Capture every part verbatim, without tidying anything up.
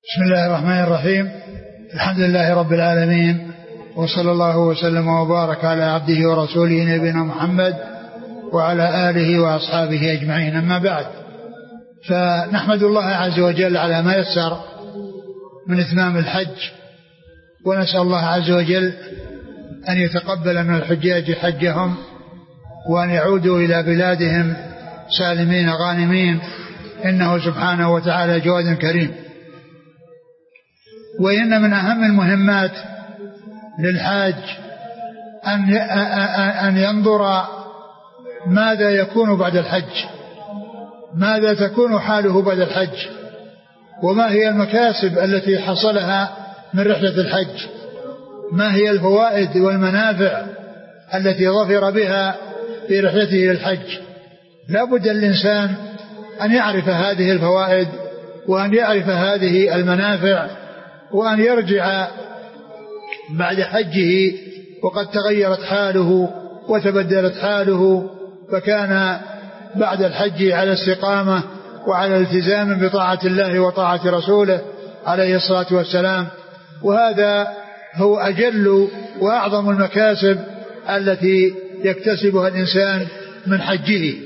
بسم الله الرحمن الرحيم. الحمد لله رب العالمين، وصلى الله وسلم وبارك على عبده ورسوله نبينا محمد وعلى آله وأصحابه أجمعين. أما بعد، فنحمد الله عز وجل على ما يسر من إتمام الحج، ونسأل الله عز وجل أن يتقبل من الحجاج حجهم، وأن يعودوا إلى بلادهم سالمين غانمين، إنه سبحانه وتعالى جواد كريم. وإن من أهم المهمات للحاج أن أن ينظر ماذا يكون بعد الحج، ماذا تكون حاله بعد الحج، وما هي المكاسب التي حصلها من رحلة الحج، ما هي الفوائد والمنافع التي ظفر بها في رحلته للحج. لا بد الإنسان أن يعرف هذه الفوائد، وأن يعرف هذه المنافع، وأن يرجع بعد حجه وقد تغيرت حاله وتبدلت حاله، فكان بعد الحج على استقامة وعلى التزام بطاعة الله وطاعة رسوله عليه الصلاة والسلام. وهذا هو أجل وأعظم المكاسب التي يكتسبها الإنسان من حجه.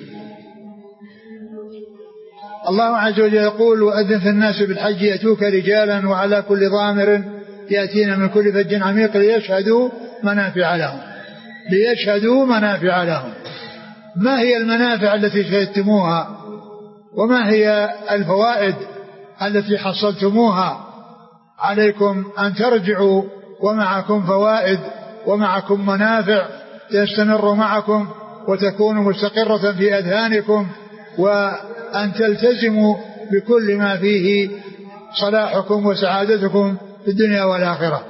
الله عز وجل يقول: وأذن في الناس بالحج يأتوك رجالا وعلى كل ضامر يأتين من كل فج عميق ليشهدوا منافع لهم ليشهدوا منافع لهم. ما هي المنافع التي شهدتموها، وما هي الفوائد التي حصلتموها؟ عليكم أن ترجعوا ومعكم فوائد ومعكم منافع تستمر معكم وتكون مستقرة في أذهانكم، وأن تلتزموا بكل ما فيه صلاحكم وسعادتكم في الدنيا والآخرة.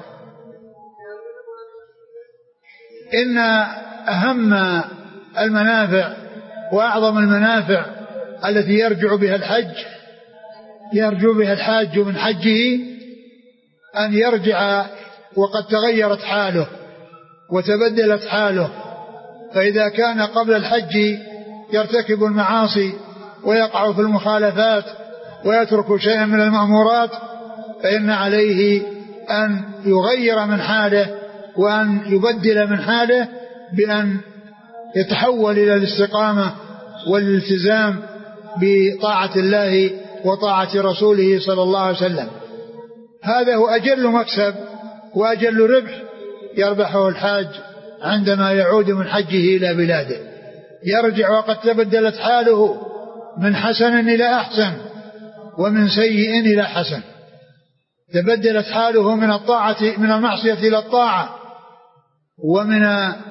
إن أهم المنافع وأعظم المنافع التي يرجع بها الحج يرجع بها الحاج من حجه أن يرجع وقد تغيرت حاله وتبدلت حاله. فإذا كان قبل الحج يرتكب المعاصي ويقع في المخالفات ويترك شيئا من المأمورات، فإن عليه أن يغير من حاله وأن يبدل من حاله بأن يتحول إلى الاستقامة والالتزام بطاعة الله وطاعة رسوله صلى الله عليه وسلم. هذا هو أجل مكسب وأجل ربح يربحه الحاج عندما يعود من حجه إلى بلاده. يرجع وقد تبدلت حاله من حسن إلى أحسن ومن سيء إلى حسن. تبدلت حاله من الطاعة من المعصية إلى الطاعة، ومن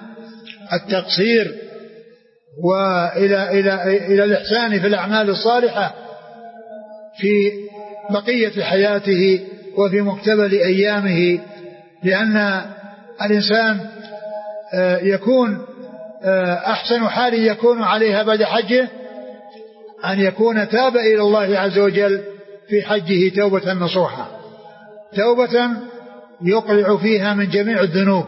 التقصير وإلى إلى إلى الإحسان في الأعمال الصالحة في بقية حياته وفي مقتبل أيامه. لأن الإنسان يكون أحسن حال يكون عليها بعد حجه أن يكون تاب إلى الله عز وجل في حجه توبة نصوحة، توبة يقلع فيها من جميع الذنوب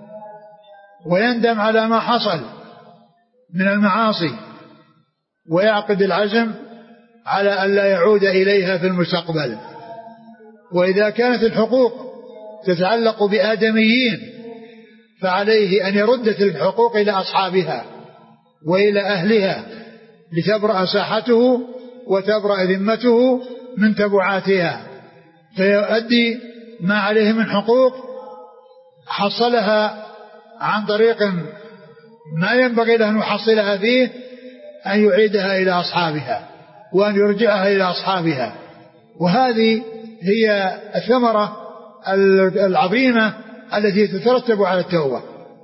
ويندم على ما حصل من المعاصي، ويعقد العزم على أن لا يعود إليها في المستقبل. وإذا كانت الحقوق تتعلق بآدميين فعليه أن يرد تلك الحقوق إلى أصحابها وإلى أهلها لتبرأ ساحته وتبرأ ذمته من تبعاتها، فيؤدي ما عليه من حقوق حصلها عن طريق ما ينبغي له أن يحصلها فيه، أن يعيدها إلى أصحابها وأن يرجعها إلى أصحابها. وهذه هي الثمرة العظيمة التي تترتب على التوبة،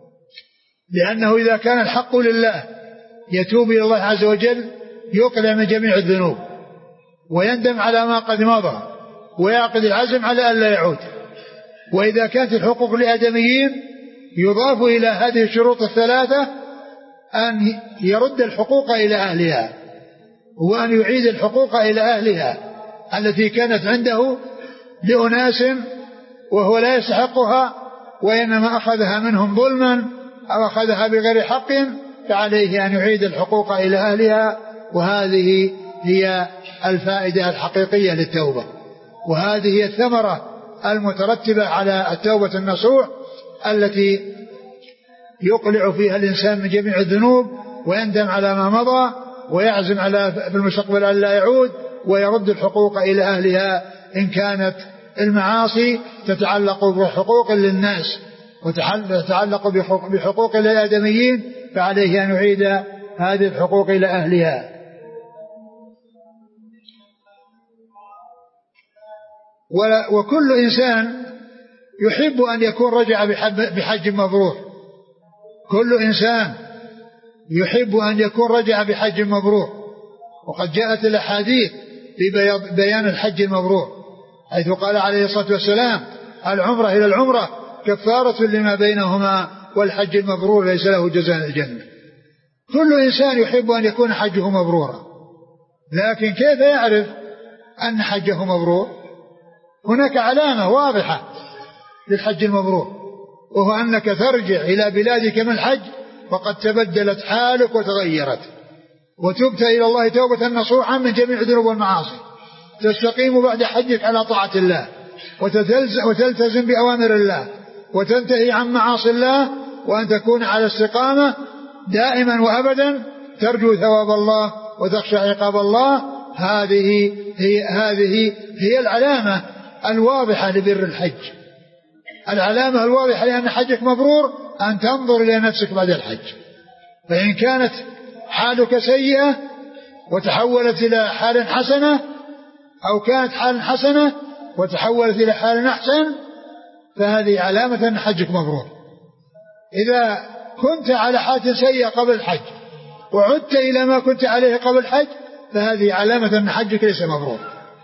لأنه إذا كان الحق لله يتوب إلى الله عز وجل يقلع من جميع الذنوب ويندم على ما قد مضى ويعقد العزم على أن لا يعود. وإذا كانت الحقوق لآدميين يضاف إلى هذه الشروط الثلاثة أن يرد الحقوق إلى أهلها وأن يعيد الحقوق إلى أهلها التي كانت عنده لأناس وهو لا يستحقها، وإنما أخذها منهم ظلما أو أخذها بغير حق، فعليه أن يعيد الحقوق إلى أهلها. وهذه هي الفائدة الحقيقية للتوبة. وهذه هي الثمرة المترتبة على التوبة النصوح التي يقلع فيها الإنسان من جميع الذنوب ويندم على ما مضى ويعزم على في المستقبل أن لا يعود ويرد الحقوق إلى أهلها إن كانت المعاصي تتعلق بحقوق للناس وتتعلق بحقوق للآدميين فعليه أن يعيد هذه الحقوق إلى أهلها. وكل إنسان يحب أن يكون رجع بحج مبرور، كل إنسان يحب أن يكون رجع بحج مبرور، وقد جاءت الأحاديث في بيان الحج المبرور حيث قال عليه الصلاة والسلام العمرة إلى العمرة كفارة لما بينهما والحج المبرور ليس له جزاء الجنة. كل إنسان يحب أن يكون حجه مبرورا، لكن كيف يعرف أن حجه مبرور؟ هناك علامة واضحة للحج المبرور، وهو أنك ترجع إلى بلادك من الحج وقد تبدلت حالك وتغيرت وتبت إلى الله توبة نصوحا من جميع الذنوب والمعاصي، تستقيم بعد حجك على طاعة الله وتلتزم بأوامر الله وتنتهي عن معاصي الله، وأن تكون على استقامة دائما وأبدا ترجو ثواب الله وتخشى عقاب الله. هذه هي, هذه هي العلامة الواضحة لبر الحج. العلامة الواضحة لأن حجك مبرور أن تنظر إلى نفسك بعد الحج، فإن كانت حالك سيئة وتحولت إلى حال حسنة أو كانت حال حسنة وتحولت إلى حال أحسن فهذه علامة أن حجك مبرور. إذا كنت على حال سيئة قبل الحج وعدت إلى ما كنت عليه قبل الحج فهذه علامة أن حجك ليس مبرور،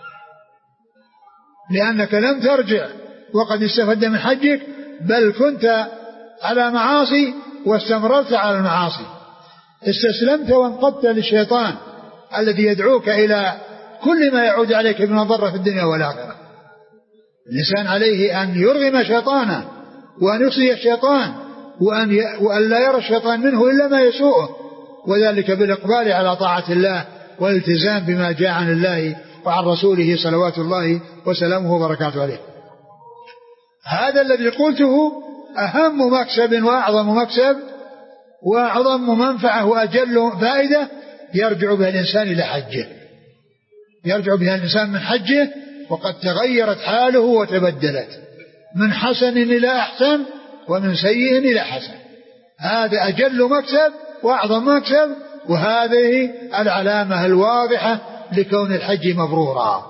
لأنك لم ترجع وقد استفدت من حجك، بل كنت على معاصي واستمررت على المعاصي، استسلمت وانقضت للشيطان الذي يدعوك إلى كل ما يعود عليك من ضر في الدنيا والآخرة. الإنسان عليه أن يرغم شيطانه وأن يصي الشيطان وأن, ي... وأن لا يرى الشيطان منه إلا ما يسوءه، وذلك بالإقبال على طاعة الله والالتزام بما جاء عن الله وعن رسوله صلوات الله وسلامه وبركاته عليه. هذا الذي قلته أهم مكسب وأعظم مكسب وأعظم منفعة وأجل فائدة يرجع بها الإنسان إلى حجه، يرجع بها الإنسان من حجه وقد تغيرت حاله وتبدلت من حسن إلى أحسن ومن سيء إلى حسن. هذا أجل مكسب وأعظم مكسب، وهذه العلامة الواضحة لكون الحج مبرورا.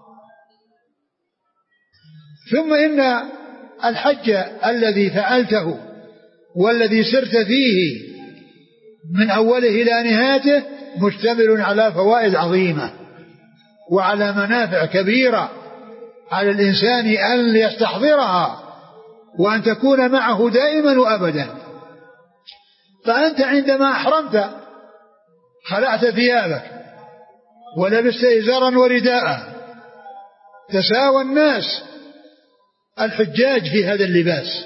ثم إن الحج الذي فعلته والذي سرت فيه من أوله إلى نهايته مشتمل على فوائد عظيمة وعلى منافع كبيرة على الإنسان أن يستحضرها وأن تكون معه دائما وأبدا. فأنت عندما أحرمت خلعت ثيابك ولبست إزارا ورداء، تساوى الناس الحجاج في هذا اللباس،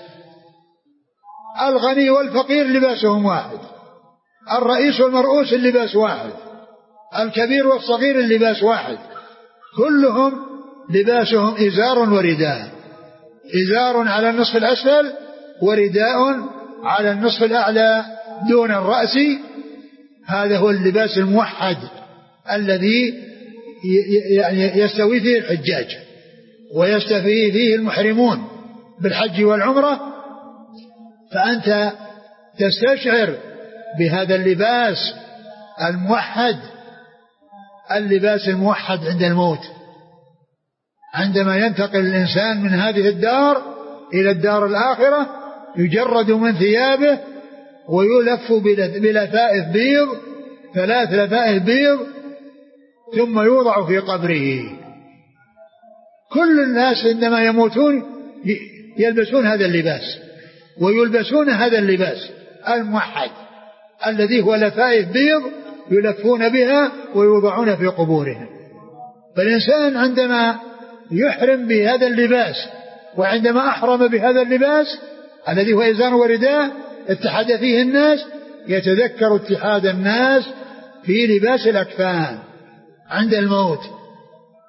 الغني والفقير لباسهم واحد، الرئيس والمرؤوس اللباس واحد، الكبير والصغير اللباس واحد، كلهم لباسهم إزار ورداء، إزار على النصف الأسفل ورداء على النصف الأعلى دون الرأس. هذا هو اللباس الموحد الذي يستوي فيه الحجاج ويستفي فيه المحرمون بالحج والعمرة. فأنت تستشعر بهذا اللباس الموحد، اللباس الموحد عند الموت، عندما ينتقل الإنسان من هذه الدار إلى الدار الآخرة يجرد من ثيابه ويلف بلفائف بيض، ثلاث لفائف بيض، ثم يوضع في قبره. كل الناس عندما يموتون يلبسون هذا اللباس ويلبسون هذا اللباس الموحد الذي هو لفائف بيض يلفون بها ويوضعون في قبورهم. فالإنسان عندما يحرم بهذا اللباس وعندما أحرم بهذا اللباس الذي هو إزار ورداء اتحد فيه الناس، يتذكر اتحاد الناس في لباس الأكفان عند الموت،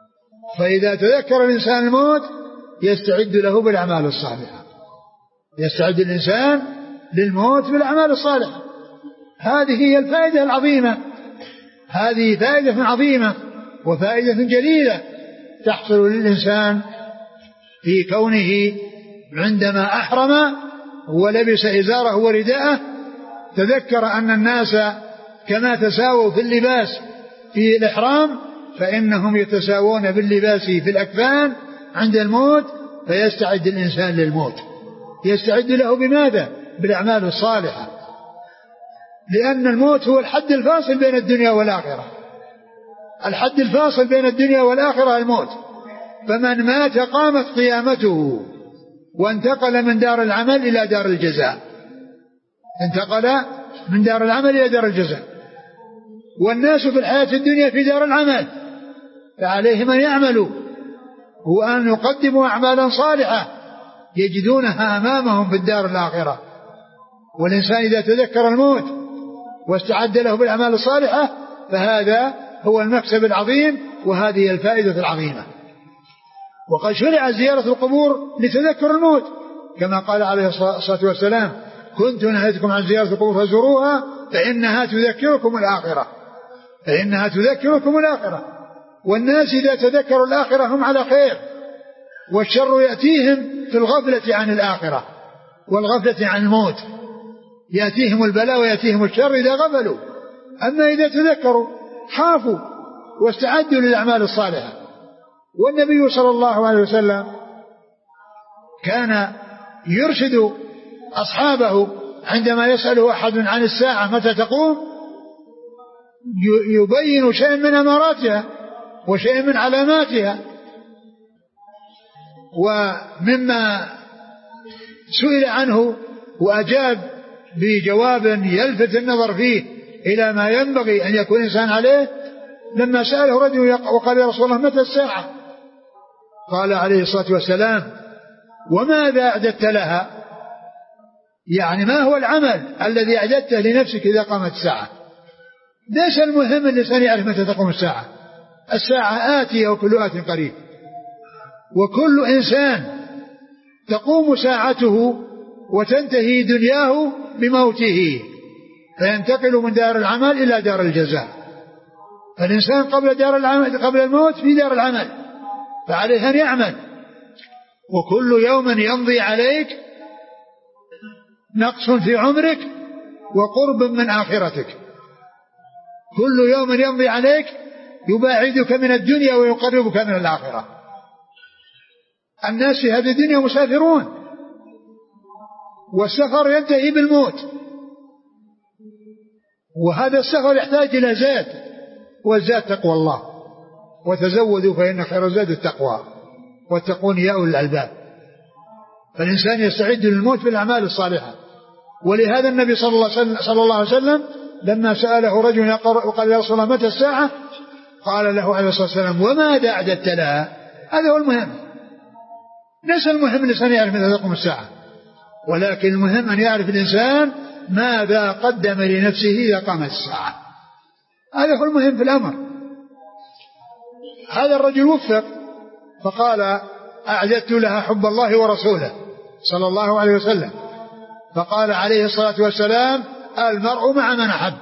فإذا تذكر الإنسان الموت يستعد له بالأعمال الصالحة، يستعد الإنسان للموت بالأعمال الصالحة. هذه هي الفائدة العظيمة، هذه فائدة عظيمة وفائدة جليلة تحصل للإنسان في كونه عندما أحرم ولبس إزاره ورداءه تذكر أن الناس كما تساووا في اللباس في الإحرام فإنهم يتساوون باللباس في الأكفان عند الموت، فيستعد الإنسان للموت. يستعد له بماذا؟ بالأعمال الصالحة، لأن الموت هو الحد الفاصل بين الدنيا والآخرة. الحد الفاصل بين الدنيا والآخرة الموت، فمن مات قامت قيامته وانتقل من دار العمل إلى دار الجزاء، انتقل من دار العمل إلى دار الجزاء. والناس في الحياة الدنيا في دار العمل، فعليهم أن يعملوا وأن يقدموا أعمالا صالحة يجدونها أمامهم في الدار الآخرة. والإنسان إذا تذكر الموت واستعد له بالأعمال الصالحة فهذا هو المكسب العظيم وهذه الفائدة العظيمة. وقد شرع زيارة القبور لتذكر الموت، كما قال عليه الصلاة والسلام: كنت نهيتكم عن زيارة القبور فزوروها فإنها تذكركم الآخرة، فإنها تذكركم الآخرة. والناس إذا تذكروا الآخرة هم على خير، والشر يأتيهم في الغفلة عن الآخرة والغفلة عن الموت، يأتيهم البلاء ويأتيهم الشر إذا غفلوا. أما إذا تذكروا خافوا واستعدوا للأعمال الصالحة. والنبي صلى الله عليه وسلم كان يرشد أصحابه عندما يسأله أحد عن الساعة متى تقوم يبين شيء من أماراتها وشيء من علاماتها. ومما سئل عنه وأجاب بجواب يلفت النظر فيه إلى ما ينبغي أن يكون الإنسان عليه، لما سأله رجل وقال: يا رسول الله متى الساعة؟ قال عليه الصلاة والسلام: وماذا أعددت لها؟ يعني ما هو العمل الذي أعددته لنفسك إذا قامت الساعة؟ ليس المهم الإنسان يعرف متى تقوم الساعة، الساعة آتية وكل آت قريب، وكل إنسان تقوم ساعته وتنتهي دنياه بموته فينتقل من دار العمل إلى دار الجزاء. فالإنسان قبل دار العمل قبل الموت في دار العمل، فعليه أن يعمل. وكل يوم يمضي عليك نقص في عمرك وقرب من آخرتك، كل يوم يمضي عليك يباعدك من الدنيا ويقربك من الآخرة. الناس في هذه الدنيا مسافرون، والسفر ينتهي بالموت، وهذا السفر يحتاج إلى زاد، والزاد تقوى الله، وتزودوا فإن خير الزاد التقوى واتقون يا أولي الألباب. فالإنسان يستعد للموت بالأعمال الصالحة. ولهذا النبي صلى الله عليه وسلم لما سأله رجل وقال: يا رسول الله متى الساعة؟ قال له عليه الصلاة والسلام: وماذا أعددت لها؟ هذا هو المهم. ليس المهم الإنسان يعرف متى تقوم الساعة، ولكن المهم أن يعرف الإنسان ماذا قدم لنفسه إذا قامت الساعة. هذا هو المهم في الأمر. هذا الرجل وفق فقال: أعددت لها حب الله ورسوله صلى الله عليه وسلم. فقال عليه الصلاة والسلام: المرء مع من أحب.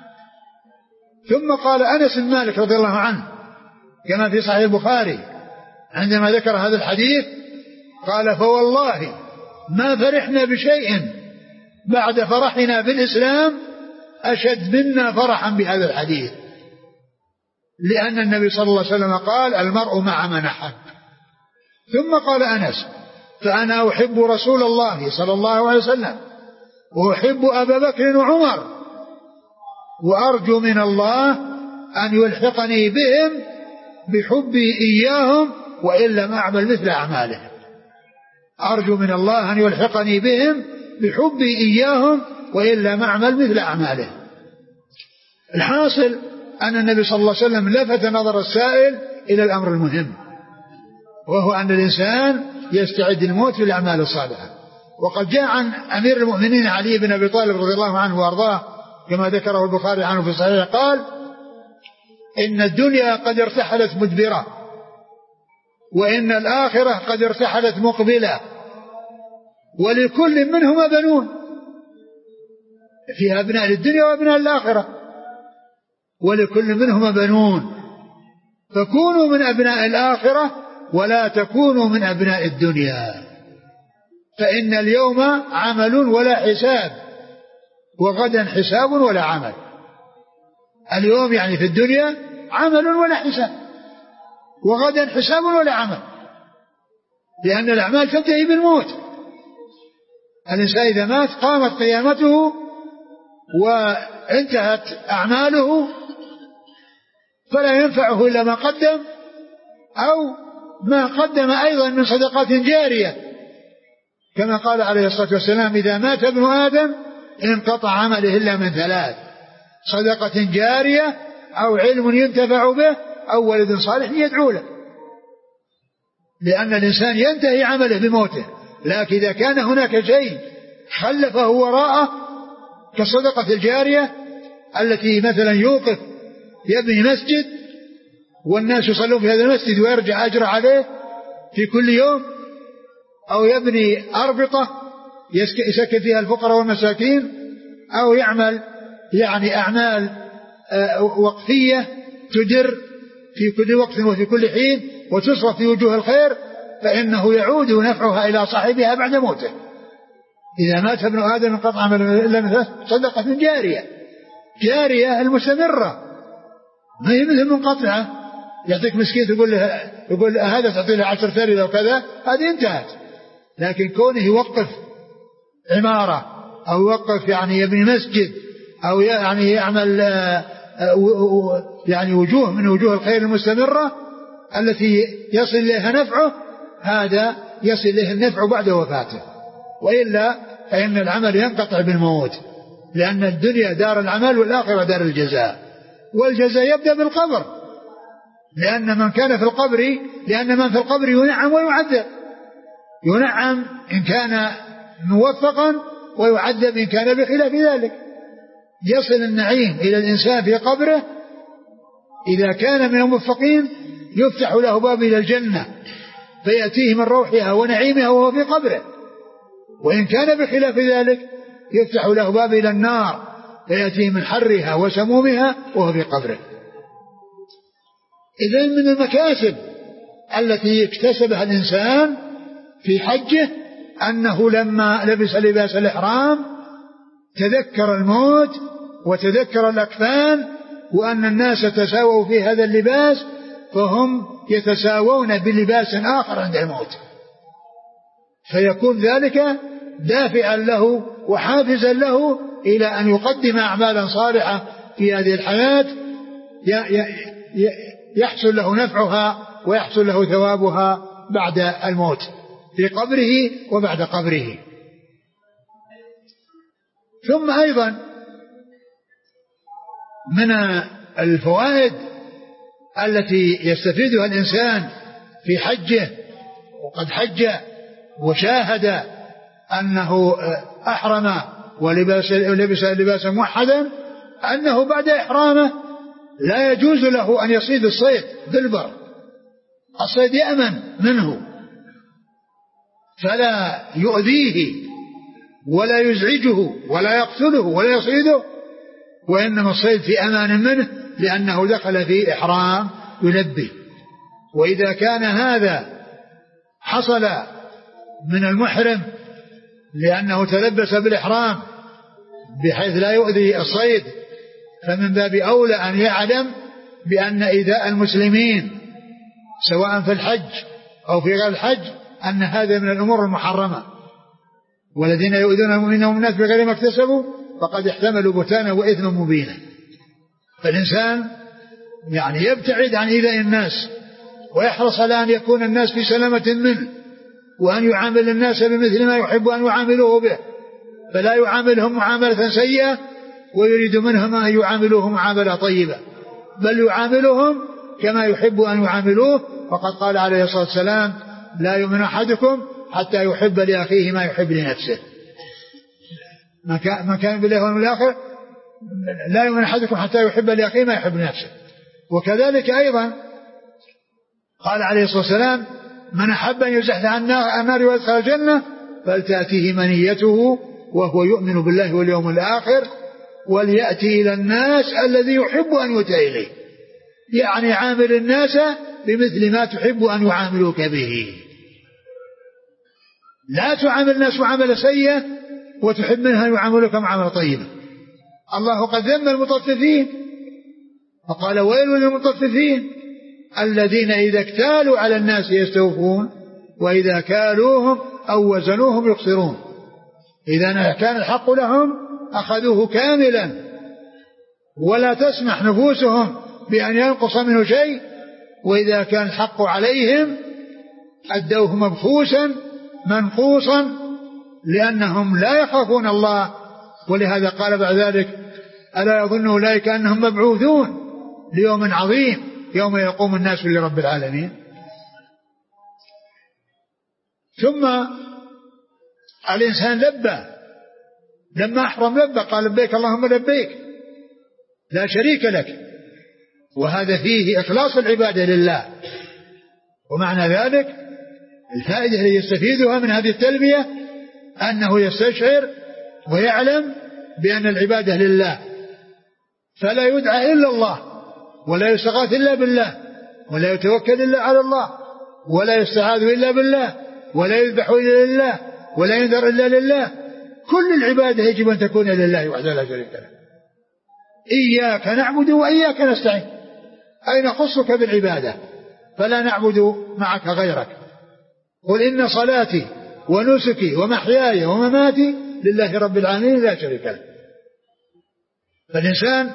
ثم قال أنس بن مالك رضي الله عنه كما في صحيح البخاري عندما ذكر هذا الحديث قال: فوالله ما فرحنا بشيء بعد فرحنا بالإسلام أشد منا فرحا بهذا الحديث، لأن النبي صلى الله عليه وسلم قال: المرء مع من أحب. ثم قال أنس: فأنا أحب رسول الله صلى الله عليه وسلم وأحب أبا بكر وعمر وأرجو من الله أن يلحقني بهم بحبي إياهم وإن لم أعمل مثل أعمالهم. أرجو من الله أن يلحقني بهم بحبي إياهم وإن لم أعمل مثل أعمالهم. الحاصل أن النبي صلى الله عليه وسلم لفت نظر السائل إلى الأمر المهم، وهو أن الإنسان يستعد الموت للأعمال الصالحة. وقد جاء عن أمير المؤمنين علي بن أبي طالب رضي الله عنه وأرضاه كما ذكره البخاري عنه في صحيح قال: إن الدنيا قد ارتحلت مدبرة وإن الآخرة قد ارتحلت مقبلة، ولكل منهما بنون، فيها أبناء الدنيا وأبناء الآخرة، ولكل منهما بنون، فكونوا من أبناء الآخرة ولا تكونوا من أبناء الدنيا، فإن اليوم عمل ولا حساب، وغدا حساب ولا عمل. اليوم يعني في الدنيا عمل ولا حساب، وغدا حساب ولا عمل، لأن الأعمال تنتهي بالموت. الإنسان إذا مات قامت قيامته وانتهت أعماله، فلا ينفعه إلا ما قدم أو ما قدم أيضا من صدقات جارية، كما قال عليه الصلاة والسلام: إذا مات ابن آدم انقطع عمله إلا من ثلاث: صدقة جارية، أو علم ينتفع به، أو ولد صالح يدعو له. لأن الإنسان ينتهي عمله بموته، لكن إذا كان هناك شيء خلفه وراءه كالصدقة الجارية التي مثلا يوقف يبني مسجد والناس يصلون في هذا المسجد ويرجع أجر عليه في كل يوم، أو يبني أربطة يسكن فيها الفقراء والمساكين، أو يعمل يعني أعمال وقفية تدر في كل وقت وفي كل حين وتصرف في وجوه الخير، فإنه يعود نفعها إلى صاحبها بعد موته. إذا مات ابن آدم انقطع عمله إلا من ثلاث: صدقة جارية، جارية المستمرة، ما هي مثل منقطعة يعطيك مسكين تقول له يقول هذا تعطي له عشر ثانية أو كذا، هذه انتهت. لكن كونه يوقف عمارة أو يوقف يعني يبني مسجد أو يعني يعمل يعني وجوه من وجوه الخير المستمرة التي يصل إليها نفعه، هذا يصل إليه النفع بعد وفاته. وإلا فإن العمل ينقطع بالموت، لأن الدنيا دار العمل والآخرة دار الجزاء، والجزاء يبدأ بالقبر، لأن من كان في القبر لأن من في القبر ينعم ويعذب، ينعم إن كان موفقا ويعذب إن كان بخلاف ذلك. يصل النعيم إلى الإنسان في قبره إذا كان من الموفقين، يفتح له باب إلى الجنة فيأتيه من روحها ونعيمها وهو في قبره، وإن كان بخلاف ذلك يفتح له باب إلى النار فيأتيه من حرها وسمومها وهو في قبره. إذن من المكاسب التي اكتسبها الإنسان في حجه أنه لما لبس لباس الإحرام تذكر الموت وتذكر الأكفان، وأن الناس تساووا في هذا اللباس، فهم يتساوون بلباس آخر عند الموت، فيكون ذلك دافعا له وحافزا له إلى أن يقدم أعمالا صالحة في هذه الحياة يحصل له نفعها ويحصل له ثوابها بعد الموت في قبره وبعد قبره. ثم أيضا من الفوائد التي يستفيدها الإنسان في حجه، وقد حج وشاهد أنه أحرم ولبس لباسا موحدا، أنه بعد إحرامه لا يجوز له أن يصيد الصيد بالبر، الصيد يأمن منه فلا يؤذيه ولا يزعجه ولا يقتله ولا يصيده، وإنما الصيد في أمان منه لأنه دخل في إحرام يلبي. وإذا كان هذا حصل من المحرم لأنه تلبس بالإحرام بحيث لا يؤذي الصيد، فمن باب أولى أن يعلم بأن إيذاء المسلمين سواء في الحج أو في غير الحج أن هذا من الأمور المحرمة، والذين يؤذون المؤمنين والمؤمنات بغير ما اكتسبوا فقد احتملوا بهتانا وإثما مبينا. فالإنسان يعني يبتعد عن إيذاء الناس ويحرص على أن يكون الناس في سلامة منه، وأن يعامل الناس بمثل ما يحب أن يعاملوه به، فلا يعاملهم معاملة سيئة ويريد منهم أن يعاملوه معاملة طيبة، بل يعاملهم كما يحب أن يعاملوه. وقد قال عليه الصلاة والسلام: لا يؤمن أحدكم حتى يحب لأخيه ما يحب لنفسه. من كان بالله واليوم الآخر لا يؤمن أحدكم حتى يحب لأخيه ما يحب لنفسه. وكذلك أيضا قال عليه الصلاة والسلام: من أحب أن يزحزح عن النار ويدخل الجنة فلتأتيه منيته وهو يؤمن بالله واليوم الآخر وليأتي إلى الناس الذي يحب أن يؤتى إليه، يعني عامل الناس بمثل ما تحب أن يعاملوك به. لا تعامل الناس معاملة سيئة وتحب منها أن يعاملوك معاملة طيبة. الله قد ذم المطففين فقال ويل للمطففين الذين إذا اكتالوا على الناس يستوفون وإذا كالوهم أو وزنوهم يخسرون. إذا كان الحق لهم أخذوه كاملا ولا تسمح نفوسهم بأن ينقص منه شيء، وإذا كان الحق عليهم أدوه مبخوسا منقوصا لأنهم لا يخافون الله. ولهذا قال بعد ذلك ألا يظن أولئك أنهم مبعوثون ليوم عظيم يوم يقوم الناس لرب العالمين. ثم الإنسان لبى لما أحرم لبى قال لبيك اللهم لبيك لا شريك لك، وهذا فيه إخلاص العبادة لله. ومعنى ذلك الفائدة التي يستفيدها من هذه التلبية أنه يستشعر ويعلم بأن العبادة لله، فلا يدعى إلا الله ولا يستغاث إلا بالله ولا يتوكل إلا على الله ولا يستعاذ إلا بالله ولا يذبح إلا لله ولا ينذر إلا لله. كل العبادة يجب أن تكون لله وحده لا شريك له. إياك نعبد وإياك نستعين، أي نخصك بالعبادة فلا نعبد معك غيرك. قل إن صلاتي ونسكي ومحياي ومماتي لله رب العالمين لا شريك له. فالإنسان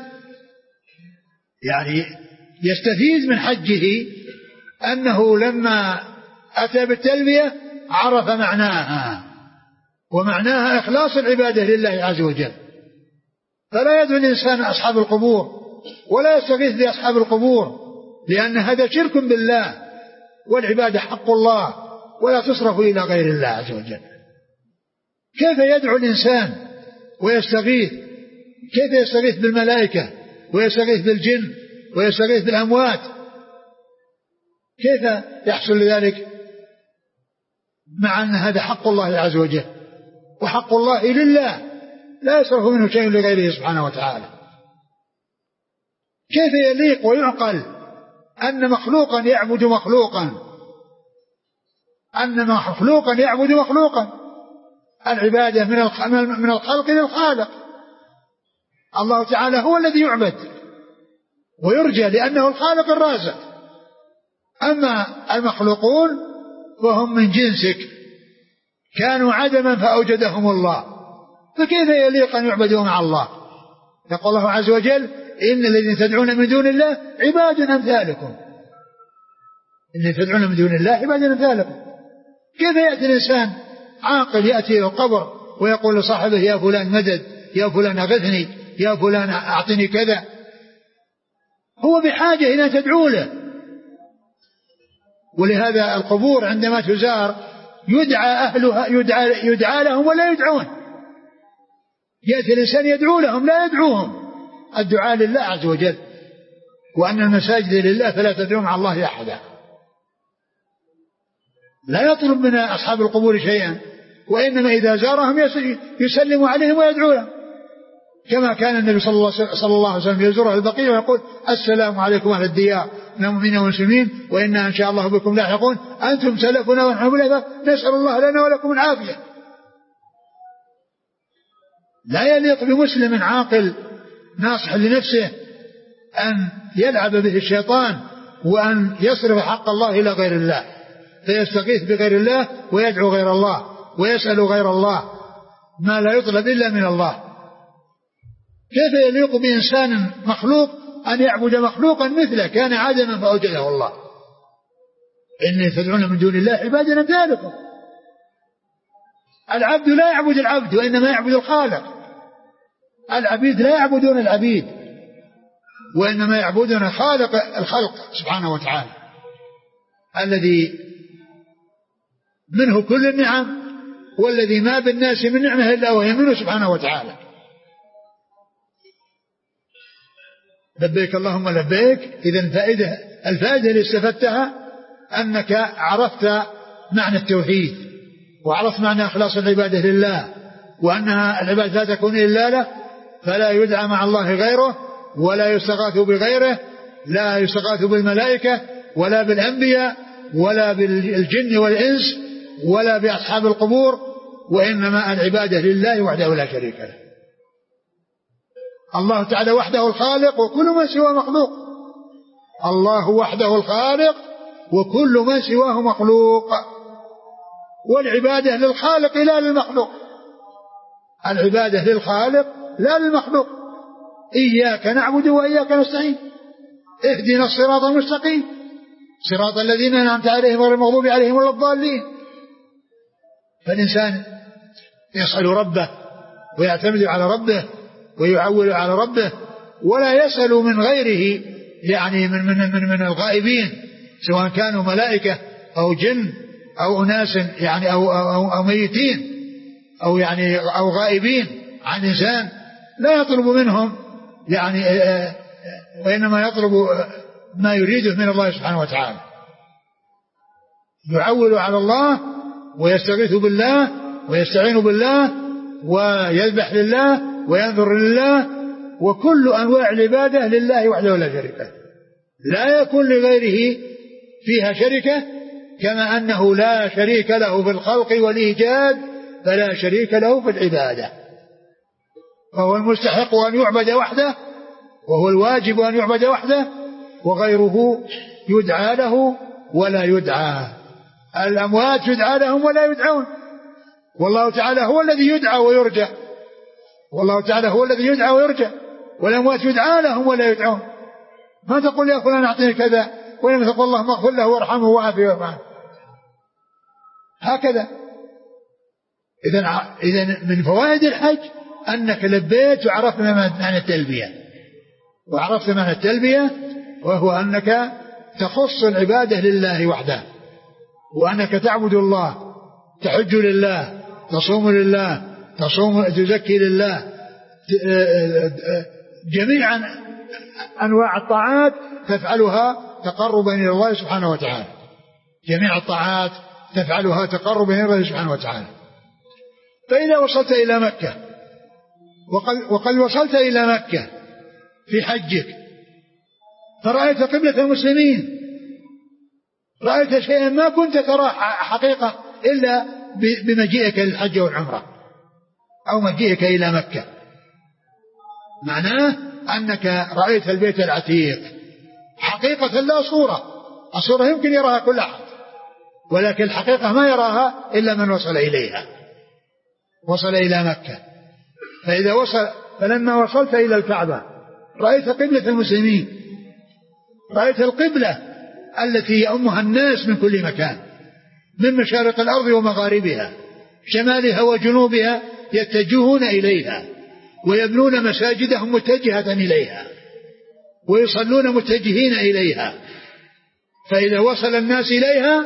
يعني يستفيد من حجه أنه لما أتى بالتلبية عرف معناها، ومعناها إخلاص العبادة لله عز وجل. فلا يدعو الإنسان أصحاب القبور ولا يستغيث بأصحاب القبور، لأن هذا شرك بالله، والعبادة حق الله ولا تصرف إلى غير الله عز وجل. كيف يدعو الإنسان ويستغيث؟ كيف يستغيث بالملائكة ويستغيث بالجن ويستغيث بالأموات؟ كيف يحصل ذلك مع أن هذا حق الله عز وجل، وحق الله لله لا يصرف منه شيء لغيره سبحانه وتعالى؟ كيف يليق ويعقل أن مخلوقا يعبد مخلوقا أن مخلوقا يعبد مخلوقا؟ العبادة من الخلق للخالق. الله تعالى هو الذي يعبد ويرجى لأنه الخالق الرازق. أما المخلوقون فهم من جنسك، كانوا عدما فأوجدهم الله، فكيف يليق أن يعبدوا مع الله؟ يقول الله عز وجل إن الذين تدعون من دون الله عباد أمثالكم. إن تدعون من دون الله عباد أمثالكم. كيف يأتي الإنسان عاقل يأتي إلى القبر ويقول لصاحبه يا فلان مدد، يا فلان أغثني، يا فلان أعطني كذا؟ هو بحاجة إلى أن تدعو له. ولهذا القبور عندما تزار يدعى أهلها يدعى, يدعى لهم ولا يدعون. يأتي الإنسان يدعو لهم لا يدعوهم. الدعاء لله عز وجل، وأن المساجد لله فلا تدعو مع الله أحدا. لا يطلب من أصحاب القبور شيئا، وإنما إذا زارهم يسلم عليهم ويدعو لهم، كما كان النبي صلى الله عليه وسلم يزور البقيع ويقول السلام عليكم أهل الديار من المؤمنين والمسلمين وإنا إن شاء الله بكم لاحقون أنتم سلفنا ونحن بالعباد نسأل الله لنا ولكم العافية. لا يليق بمسلم عاقل ناصح لنفسه أن يلعب به الشيطان وأن يصرف حق الله إلى غير الله، فيستغيث بغير الله ويدعو غير الله ويسأل غير الله ما لا يطلب إلا من الله. كيف يليق بإنسان مخلوق أن يعبد مخلوقا مثله كان عدما فأوجده الله؟ إن تدعون من دون الله عبادا أمثالكم. العبد لا يعبد العبد وإنما يعبد الخالق. العبيد لا يعبدون العبيد وإنما يعبدون خالق الخلق سبحانه وتعالى الذي منه كل النعم، والذي ما بالناس من نعمه إلا وهي منه سبحانه وتعالى. لبيك اللهم لبيك. إذن الفائدة الفائدة اللي استفدتها أنك عرفت معنى التوحيد وعرفت معنى إخلاص العبادة لله وأنها العبادة لا تكون إلا له، فلا يدعى مع الله غيره ولا يستغاث بغيره، لا يستغاث بالملائكة ولا بالأنبياء ولا بالجن والإنس ولا بأصحاب القبور، وإنما العبادة لله وحده لا شريك له. الله تعالى وحده الخالق وكل ما سواه مخلوق. الله وحده الخالق وكل ما سواه مخلوق، والعبادة للخالق لا للمخلوق. العبادة للخالق لا للمخلوق. إياك نعبد وإياك نستعين، اهدنا الصراط المستقيم صراط الذين أنعمت عليهم غير المغضوب عليهم ولا الضالين. فالإنسان يسأل ربه ويعتمد على ربه ويعول على ربه، ولا يسأل من غيره، يعني من, من, من, من الغائبين، سواء كانوا ملائكة أو جن أو أناس يعني أو, أو, أو ميتين أو يعني أو غائبين عن إنسان، لا يطلب منهم يعني، وإنما يطلب ما يريده من الله سبحانه وتعالى. يعول على الله ويستغيث بالله ويستعين بالله ويذبح لله وينذر لله، وكل أنواع العبادة لله وحده لا شريك له، لا يكون لغيره فيها شركة، كما أنه لا شريك له في الخلق والإيجاد فلا شريك له في العبادة. فهو المستحق أن يعبد وحده، وهو الواجب أن يعبد وحده، وغيره يدعى له ولا يدعى. الأموات يدعى لهم ولا يدعون، والله تعالى هو الذي يدعى ويرجى، والله تعالى هو الذي يدعى ويرجى، والأموات يدعى لهم ولا يدعون. ما تقول يا فلان أعطني كذا، وإنما تقول اللهم اغفر له وارحمه وعافيه وارحمه، هكذا. إذن من فوائد الحج أنك لبيت وعرفت معنى التلبية، وعرفت معنى التلبية وهو أنك تخص العبادة لله وحده، وأنك تعبد الله، تحج لله، تصوم لله، تصوم تزكي لله، جميع أنواع الطاعات تفعلها تقربا إلى الله سبحانه وتعالى، جميع الطاعات تفعلها تقربا إلى الله سبحانه وتعالى. فإذا وصلت إلى مكة وقد, وقد وصلت إلى مكة في حجك فرأيت قبلة المسلمين، رأيت شيئا ما كنت ترى حقيقة إلا بمجيئك للحج والعمرة أو مجيئك إلى مكة، معناه أنك رأيت البيت العتيق حقيقة لا صورة. الصورة يمكن يراها كل أحد، ولكن الحقيقة ما يراها إلا من وصل إليها، وصل إلى مكة. فإذا وصل فلما وصلت إلى الكعبة رأيت قبلة المسلمين، رأيت القبلة التي يؤمها الناس من كل مكان، من مشارق الأرض ومغاربها، شمالها وجنوبها، يتجهون إليها ويبنون مساجدهم متجهة إليها ويصلون متجهين إليها. فإذا وصل الناس إليها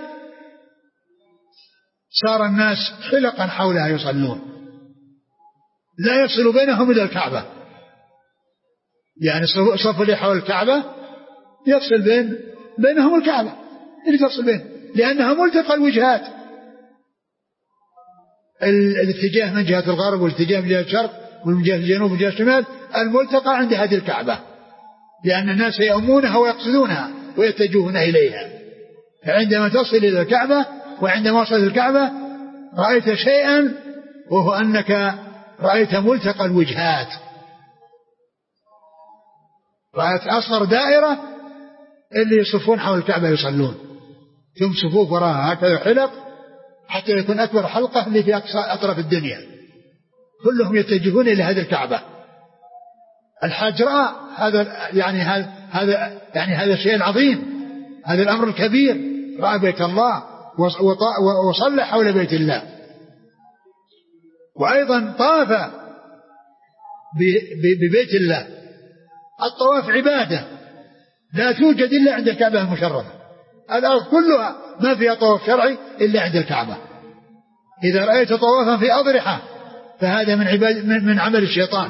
صار الناس حلقا حولها يصلون، لا يصل بينهم إلى الكعبة، يعني صف اللي حول الكعبة يفصل بين بينهم الكعبة اللي تفصل بين، لأنها ملتقى الوجهات، الاتجاه من جهة الغرب والاتجاه من جهة الشرق ومن جهة الجنوب ومن جهة الشمال، الملتقى عند هذه الكعبة، لأن الناس يأمونها ويقصدونها ويتجهون إليها. فعندما تصل إلى الكعبة وعندما وصلت الكعبة رأيت شيئا، وهو أنك رأيت ملتقى الوجهات، رأيت أصغر دائرة اللي يصفون حول الكعبة يصلون، ثم صفوف وراها هكذا حلق حتى يكون أكبر حلقة اللي في أقصى أطراف الدنيا، كلهم يتجهون إلى هذه الكعبة. الحاج رأى هذا، يعني هذا يعني هذا الشيء العظيم، هذا الأمر الكبير، رأى بيت الله وصلى حول بيت الله. وأيضا طاف ببيت الله. الطواف عبادة لا توجد إلا عند الكعبة المشرفة، الأرض كلها ما فيها طواف شرعي إلا عند الكعبة. إذا رأيت طوافا في أضرحة فهذا من عباد من عمل الشيطان،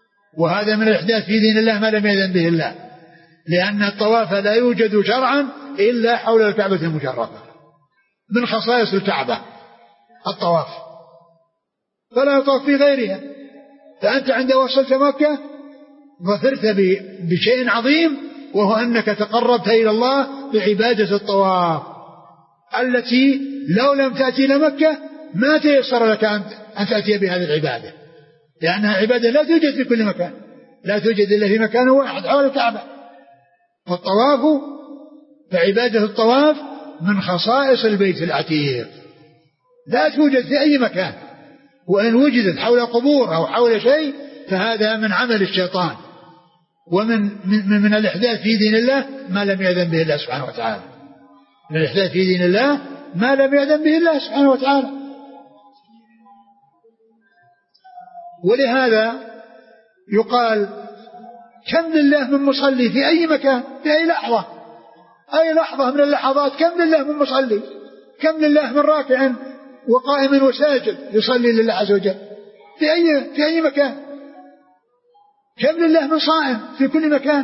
وهذا من الإحداث في دين الله ما لم يأذن به الله، لأن الطواف لا يوجد شرعا إلا حول الكعبة المشرفة، من خصائص الكعبة الطواف، فلا يطوف في غيرها. فأنت عند وصلت مكة ظفرت بشيء عظيم، وهو أنك تقربت إلى الله بعبادة الطواف، التي لو لم تأتي إلى مكة ما تيسر لك أن تأتي بهذه العبادة، لأنها عبادة لا توجد في كل مكان، لا توجد إلا في مكان واحد حول الكعبة. والطواف فعبادة الطواف من خصائص البيت العتيق، لا توجد في أي مكان، وإن وجدت حول قبور أو حول شيء فهذا من عمل الشيطان، ومن من, من الإحداث في دين الله ما لم يأذن به الله سبحانه وتعالى، من الإحداث في دين الله ما لم يأذن به الله سبحانه وتعالى. ولهذا يقال كم لله من مصلي في أي مكان في أي لحظة، أي لحظة من اللحظات كم لله من مصلي، كم لله من راكع وقائم وساجد يصلي لله عز وجل في أي في أي مكان، كم لله من صائم في كل مكان،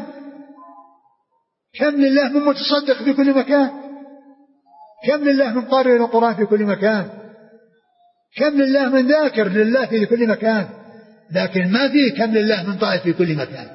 كم لله من متصدق في كل مكان، كم لله من قارئ القرآن في كل مكان، كم لله من ذاكر لله في كل مكان، لكن ما فيه كم لله من طائف في كل مكان،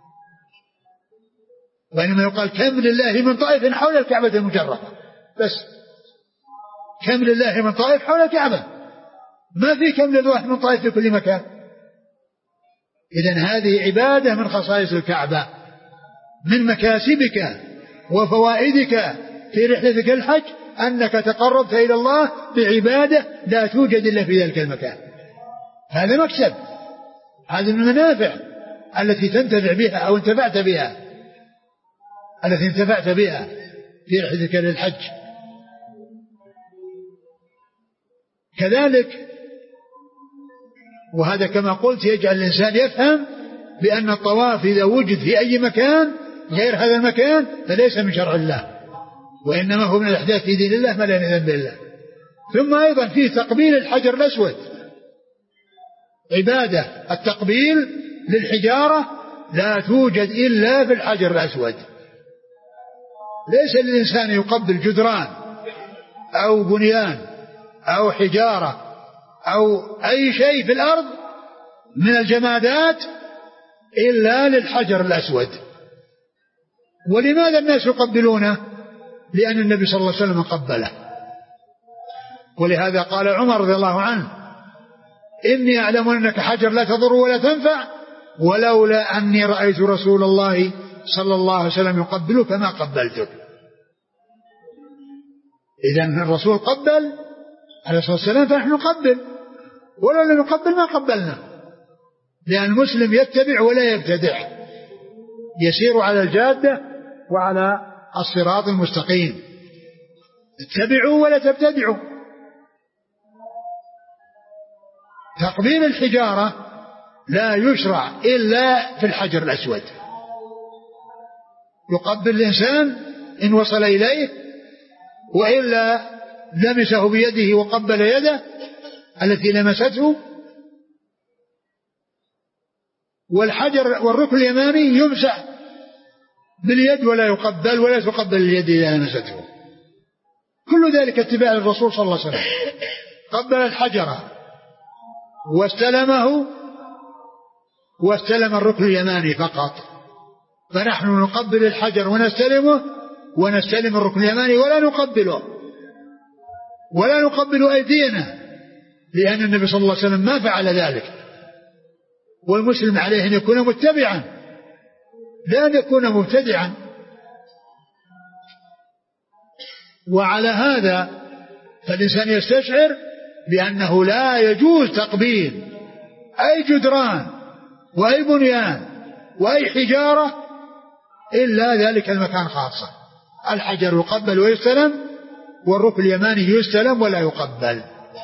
وإنما يقال كم لله من طائف حول الكعبة المجرفة بس، كم لله من طائف حول الكعبة، ما في كم لله من طائف في كل مكان. إذن هذه عبادة من خصائص الكعبة، من مكاسبك وفوائدك في رحلتك الحج أنك تقربت إلى الله بعبادة لا توجد إلا في ذلك المكان. هذا مكسب، هذه من المنافع التي تنتفع بها أو انتفعت بها، التي انتفعت بها في رحلتك للحج. كذلك وهذا كما قلت يجعل الإنسان يفهم بأن الطواف إذا وجد في أي مكان غير هذا المكان فليس من شرع الله، وإنما هو من الأحداث في دين الله ما لا يأذن به الله. ثم أيضا فيه تقبيل الحجر الأسود، عبادة التقبيل للحجارة لا توجد إلا في الحجر الأسود. ليس للإنسان يقبل جدران أو بنيان أو حجارة أو أي شيء في الأرض من الجمادات إلا للحجر الأسود. ولماذا الناس يقبلونه؟ لأن النبي صلى الله عليه وسلم قبله. ولهذا قال عمر رضي الله عنه إني أعلم أنك حجر لا تضر ولا تنفع، ولولا أني رأيت رسول الله صلى الله عليه وسلم يقبلك ما قبلتك. إذن الرسول قبل عليه الصلاة والسلام فنحن نقبل، ولو لم نقبل ما قبلنا، لأن المسلم يتبع ولا يبتدع، يسير على الجادة وعلى الصراط المستقيم، اتبعوا ولا تبتدعوا. تقبيل الحجارة لا يشرع إلا في الحجر الأسود. يقبل الإنسان إن وصل إليه، وإلا لمسه بيده وقبل يده التي لمسته. والحجر والركن اليماني يمسح باليد ولا يقبل ولا تقبل اليد إذا لمسته. كل ذلك اتباع الرسول صلى الله عليه وسلم، قبل الحجر واستلمه واستلم الركن اليماني فقط، فنحن نقبل الحجر ونستلمه ونستلم الركن اليماني ولا نقبله ولا نقبل أيدينا، لأن النبي صلى الله عليه وسلم ما فعل ذلك. والمسلم عليه أن يكون متبعا لا أن يكون مبتدعا. وعلى هذا فالإنسان يستشعر بأنه لا يجوز تقبيل أي جدران وأي بنيان وأي حجارة إلا ذلك المكان خاصة. الحجر يقبل ويستلم، والركن اليماني يستلم ولا يقبل.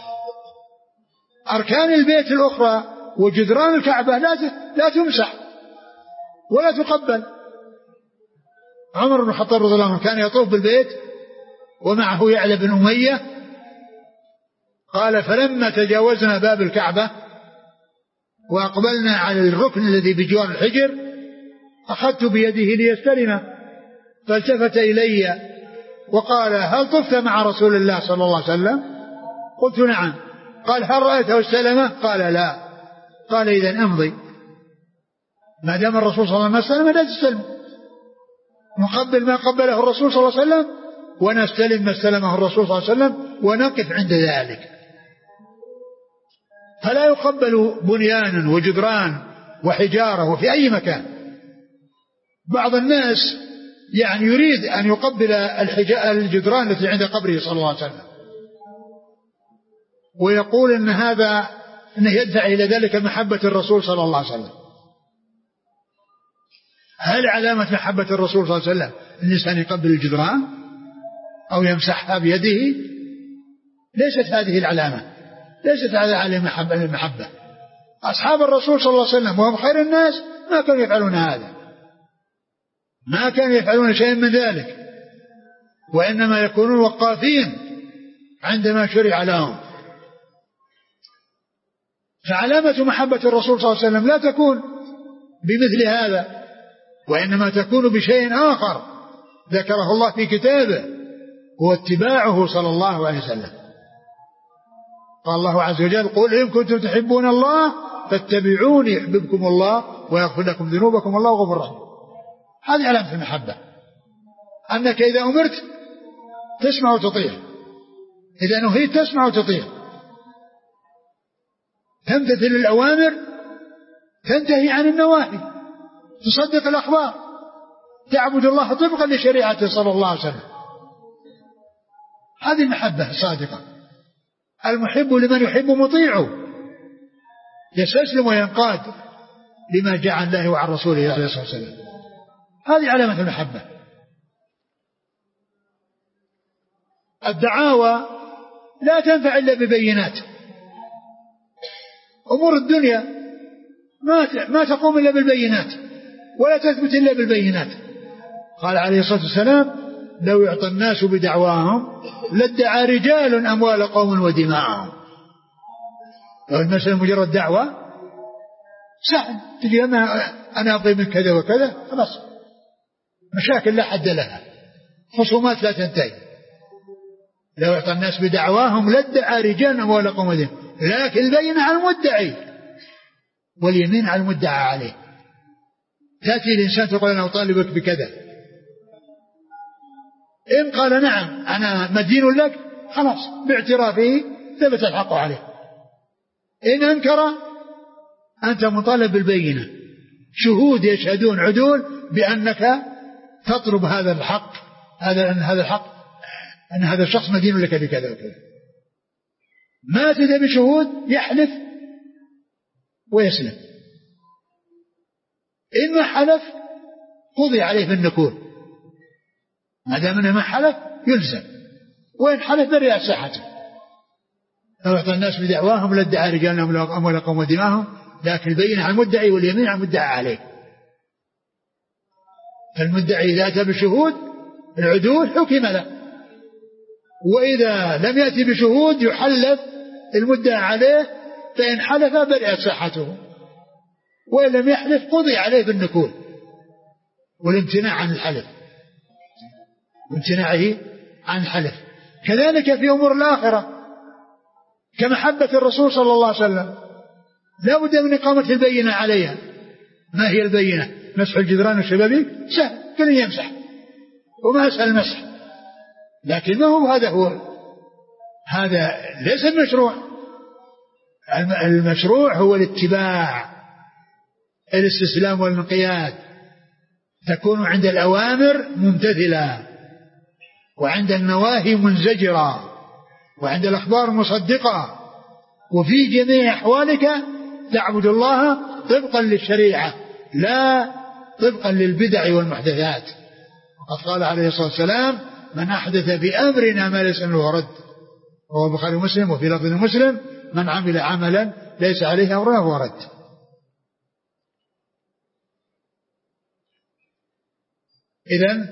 أركان البيت الأخرى وجدران الكعبة لا لا تمسح ولا تقبل. عمر بن الخطاب رضي الله عنه كان يطوف بالبيت ومعه يعلى بن أمية، قال فلما تجاوزنا باب الكعبة وأقبلنا على الركن الذي بجوار الحجر أخذت بيده ليستلمه، فالتفت إلي وقال هل طفت مع رسول الله صلى الله عليه وسلم؟ قلت نعم. قال هل رأيته استلمه؟ قال لا. قال إذن امضي، ما دام الرسول صلى الله عليه وسلم لا تستلم، نقبل ما قبله الرسول صلى الله عليه وسلم ونستلم ما استلمه الرسول صلى الله عليه وسلم ونقف عند ذلك. فلا يقبل بنيان وجدران وحجارة وفي أي مكان. بعض الناس يعني يريد أن يقبل الجدران التي عند قبره صلى الله عليه وسلم، ويقول إن هذا إنه يدفع إلى ذلك محبة الرسول صلى الله عليه وسلم. هل علامة محبة الرسول صلى الله عليه وسلم الإنسان يقبل الجدران أو يمسحها بيده؟ ليست هذه العلامة، ليست هذه علامة المحبة. أصحاب الرسول صلى الله عليه وسلم وهم خير الناس ما كانوا يفعلون هذا، ما كانوا يفعلون شيئا من ذلك، وإنما يكونون وقافين عندما شرع لهم. فعلامة محبة الرسول صلى الله عليه وسلم لا تكون بمثل هذا، وإنما تكون بشيء آخر ذكره الله في كتابه، هو اتباعه صلى الله عليه وسلم. قال الله عز وجل قل إن كنتم تحبون الله فاتبعوني يحببكم الله ويغفر لكم ذنوبكم والله غفور رحيم. هذه علامة المحبة، أنك إذا أمرت تسمع وتطيع، إذا نهيت تسمع وتطيع، تمتثل الأوامر تنتهي عن النواهي، تصدق الأخبار، تعبد الله طبقا لشريعته صلى الله عليه وسلم. هذه المحبة الصادقة. المحب لمن يحب مطيعه، يستسلم وينقاد لما جاء عن الله وعن رسوله عليه الصلاة والسلام. هذه علامة المحبة. الدعاوى لا تنفع إلا ببينات. أمور الدنيا ما ما تقوم إلا بالبينات، ولا تثبت إلا بالبينات. قال عليه الصلاة والسلام لو يعطى الناس بدعواهم لادعى رجال أموال قوم ودماءهم. لو المسألة مجرد دعوة سهل، تجي أنا أنا أبغي من كذا وكذا، خلاص مشاكل لا حد لها، خصومات لا تنتهي. لو يعطى الناس بدعواهم لادعى رجال أموال قوم ودماءهم، لكن البينة على المدعي واليمين على المدعى عليه. تأتي الإنسان تقول أنا أطالبك بكذا، إن قال نعم أنا مدين لك خلاص باعترافه ثبت الحق عليه. إن أنكر أنت مطالب بالبينة، شهود يشهدون عدول بأنك تطلب هذا الحق، هذا أن هذا الحق أن هذا الشخص مدين لك بكذا وكذا. ما تدى بشهود يحلف ويسلم، إن ما حلف قضي عليه بالنكول، ما دام انه ما حلف يلزم، وإن حلف برئ ساحته. لو أعطى الناس بدعواهم لادعى رجال أموال قوم ودماءهم، لكن البينة على المدعي واليمين على المدعى عليه. فالمدعي إذا أتى بشهود العدول حكم له، وإذا لم يأتي بشهود يحلف المدعى عليه، فإن حلف برئ صحته، وإن لم يحلف قضي عليه بالنكول والامتناع عن الحلف، امتناعه عن الحلف. كذلك في أمور الآخرة كمحبة الرسول صلى الله عليه وسلم لا بد من إقامة البينة عليها. ما هي البينة؟ مسح الجدران والشبابيك سهل، كل يمسح وما أسهل المسح، لكن ما هو هذا، هو هذا ليس المشروع. المشروع هو الاتباع، الاستسلام والانقياد، تكون عند الأوامر ممتثلا، وعند النواهي منزجرا، وعند الأخبار مصدقا، وفي جميع أحوالك تعبد الله طبقا للشريعة لا طبقا للبدع والمحدثات. وقد قال عليه الصلاة والسلام من أحدث بأمرنا ما ليس منه رد، وهو البخاري ومسلم. وفي لفظ مسلم من عمل عملا ليس عليه أمرنا فهو رد. إذن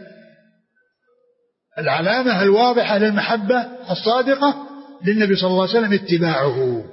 العلامة الواضحة للمحبة الصادقة للنبي صلى الله عليه وسلم اتباعه،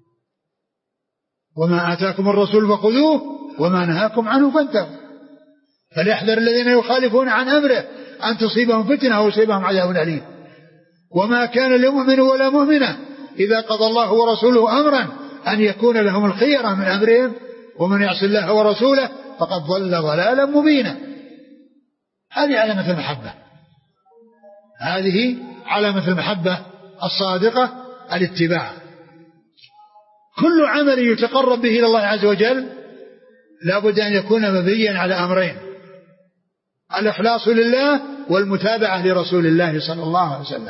وما آتاكم الرسول فخذوه وما نهاكم عنه فانتهوا. فليحذر الذين يخالفون عن أمره أن تصيبهم فتنة أو يصيبهم عذاب أليم. وما كان لمؤمن ولا مؤمنة إذا قضى الله ورسوله أمرا أن يكون لهم الخيرة من أمرهم ومن يعص الله ورسوله فقد ضل ضلالا مبينا. هذه علامة المحبة، هذه علامة المحبة الصادقة الاتباع. كل عمل يتقرب به إلى الله عز وجل لا بد أن يكون مبنيا على أمرين: الإخلاص لله والمتابعة لرسول الله صلى الله عليه وسلم.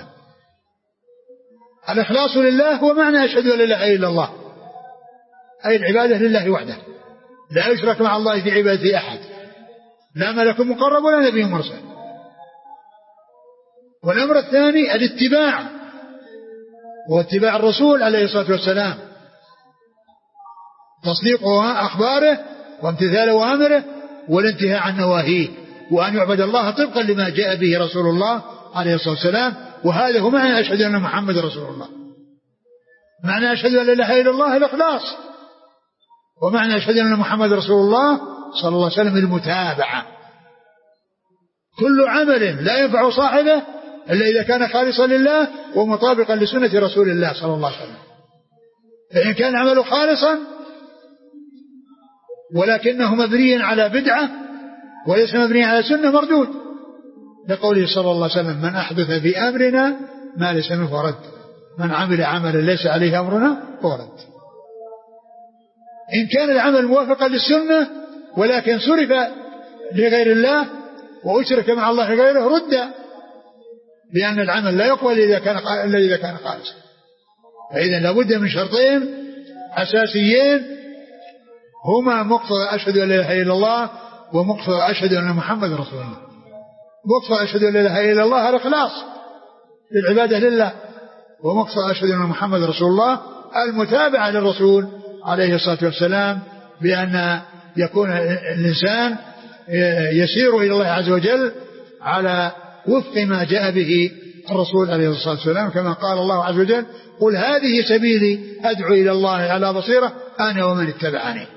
الإخلاص لله هو معنى أشهد أن لا إله إلا الله، أي العبادة لله وحده، لا يشرك مع الله في عبادة أحد، لا ملك مقرب ولا نبي مرسل. والأمر الثاني الاتباع، واتباع الرسول عليه الصلاة والسلام، تصديق أخباره وامتثال أوامره والانتهاء عن نواهيه، وأن يعبد الله طبقا لما جاء به رسول الله عليه الصلاة والسلام. وهذا هو معنى أشهد أن محمد رسول الله. معنى أشهد أن لا إله إلا الله الإخلاص، ومعنى أشهد أن محمد رسول الله صلى الله عليه وسلم المتابعة. كل عمل لا ينفع صاحبه إلا إذا كان خالصا لله ومطابقا لسنة رسول الله صلى الله عليه وسلم. فإن كان عمله خالصا ولكنه مبني على بدعة وليس مبني على سنة مردود، لقوله صلى الله عليه وسلم: من أحدث في أمرنا ما ليس منه فرد، من عمل عملا ليس عليه أمرنا فرد. إن كان العمل موافقا للسنة ولكن صرف لغير الله وأشرك مع الله غيره رد، لأن العمل لا يقبل إذا كان إلا إذا كان خالصا. فإذا لابد من شرطين أساسيين هما مقتضى أشهد أن لا إله إلا الله ومقتضى أشهد أن محمد رسول الله. مقتضى أشهد أن لا إله إلا الله الإخلاص للعبادة لله، ومقتضى أشهد أن محمد رسول الله المتابعة للرسول عليه الصلاة والسلام، بأن يكون الإنسان يسير إلى الله عز وجل على وفق ما جاء به الرسول عليه الصلاة والسلام، كما قال الله عز وجل: قل هذه سبيلي أدعو إلى الله على بصيرة أنا ومن اتبعني.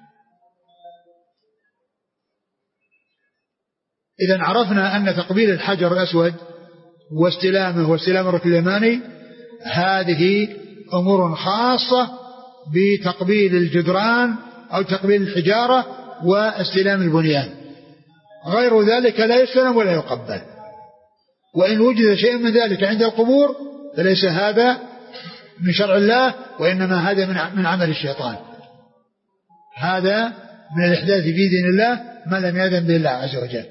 إذن عرفنا أن تقبيل الحجر الأسود واستلامه واستلام الركن اليماني هذه أمور خاصة بتقبيل الجدران أو تقبيل الحجارة واستلام البنيان، غير ذلك لا يستلم ولا يقبل. وإن وجد شيء من ذلك عند القبور فليس هذا من شرع الله، وإنما هذا من عمل الشيطان، هذا من الإحداث في دين الله ما لم يأذن به الله عز وجل.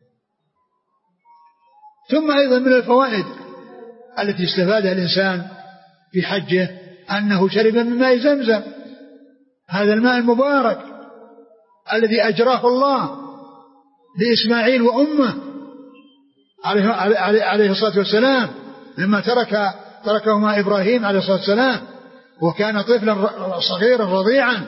ثم أيضا من الفوائد التي استفادها الإنسان في حجه أنه شرب من ماء زمزم، هذا الماء المبارك الذي أجراه الله لإسماعيل وأمه عليه, عليه الصلاة والسلام لما ترك تركهما إبراهيم عليه الصلاة والسلام وكان طفلا صغيرا رضيعا،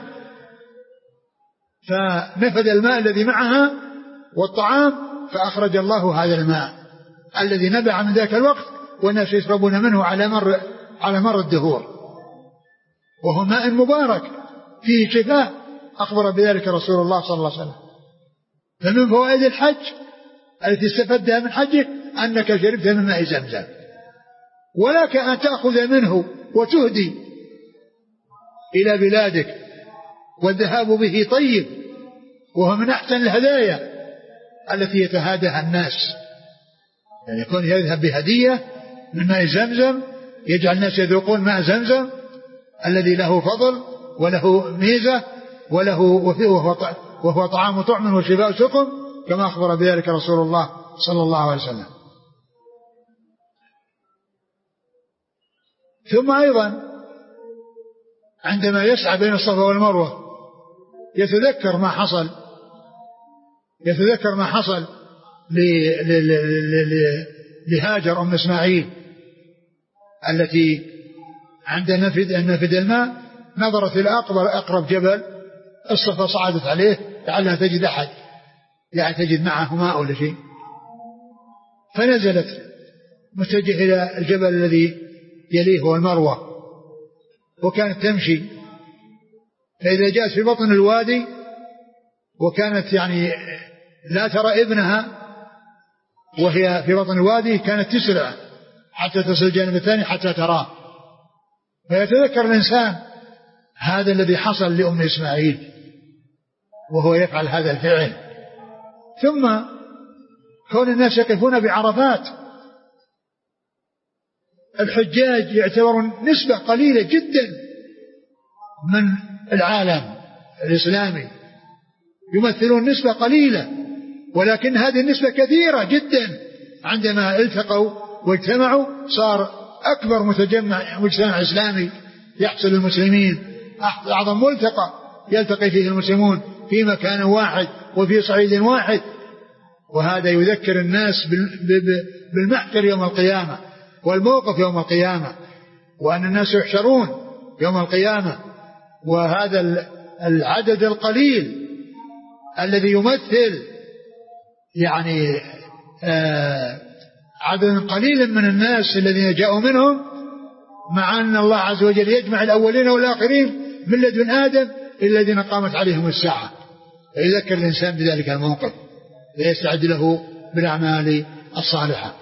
فنفد الماء الذي معها والطعام فأخرج الله هذا الماء الذي نبع من ذاك الوقت والناس يشربون منه على مر على مر الدهور، وهو ماء مبارك فيه شفاء، أخبر بذلك رسول الله صلى الله عليه وسلم. فمن فوائد الحج التي استفدها من حجك أنك شربت من ماء زمزم، ولك أن تأخذ منه وتهدي إلى بلادك، والذهاب به طيب، وهو من أحسن الهدايا التي يتهاداها الناس، يعني يكون يذهب بهدية من ماء زمزم يجعل الناس يذوقون ماء زمزم الذي له فضل وله ميزة وله وهو وهو طعام طعم وشفاء سقم، كما أخبر بذلك رسول الله صلى الله عليه وسلم. ثم أيضا عندما يسعى بين الصفا والمروة يتذكر ما حصل يتذكر ما حصل لهاجر أم إسماعيل التي عند نفد نفد الماء نظرت إلى أقرب جبل الصفا، صعدت عليه لعلها تجد أحد، يعني تجد معه ماء ولا شيء، فنزلت متجه إلى الجبل الذي يليه هو المروة، وكانت تمشي، فإذا جاءت في بطن الوادي وكانت يعني لا ترى ابنها وهي في بطن الوادي كانت تسرع حتى تصل الجانب الثاني حتى تراه، فيتذكر الإنسان هذا الذي حصل لأم إسماعيل وهو يفعل هذا الفعل. ثم كون الناس يقفون بعرفات، الحجاج يعتبرون نسبة قليلة جدا من العالم الإسلامي، يمثلون نسبة قليلة، ولكن هذه النسبة كثيرة جدا. عندما التقوا واجتمعوا صار أكبر متجمع مجتمع إسلامي يحصل المسلمين، أعظم ملتقى يلتقي فيه المسلمون في مكان واحد وفي صعيد واحد. وهذا يذكر الناس بالمحشر يوم القيامة والموقف يوم القيامة، وأن الناس يحشرون يوم القيامة، وهذا العدد القليل الذي يمثل يعني آه عدد قليل من الناس الذين جاءوا منهم، مع أن الله عز وجل يجمع الأولين والآخرين من لدن آدم إلى الذين قامت عليهم الساعة، فيذكر الإنسان بذلك الموقف ليستعد له بالأعمال الصالحة.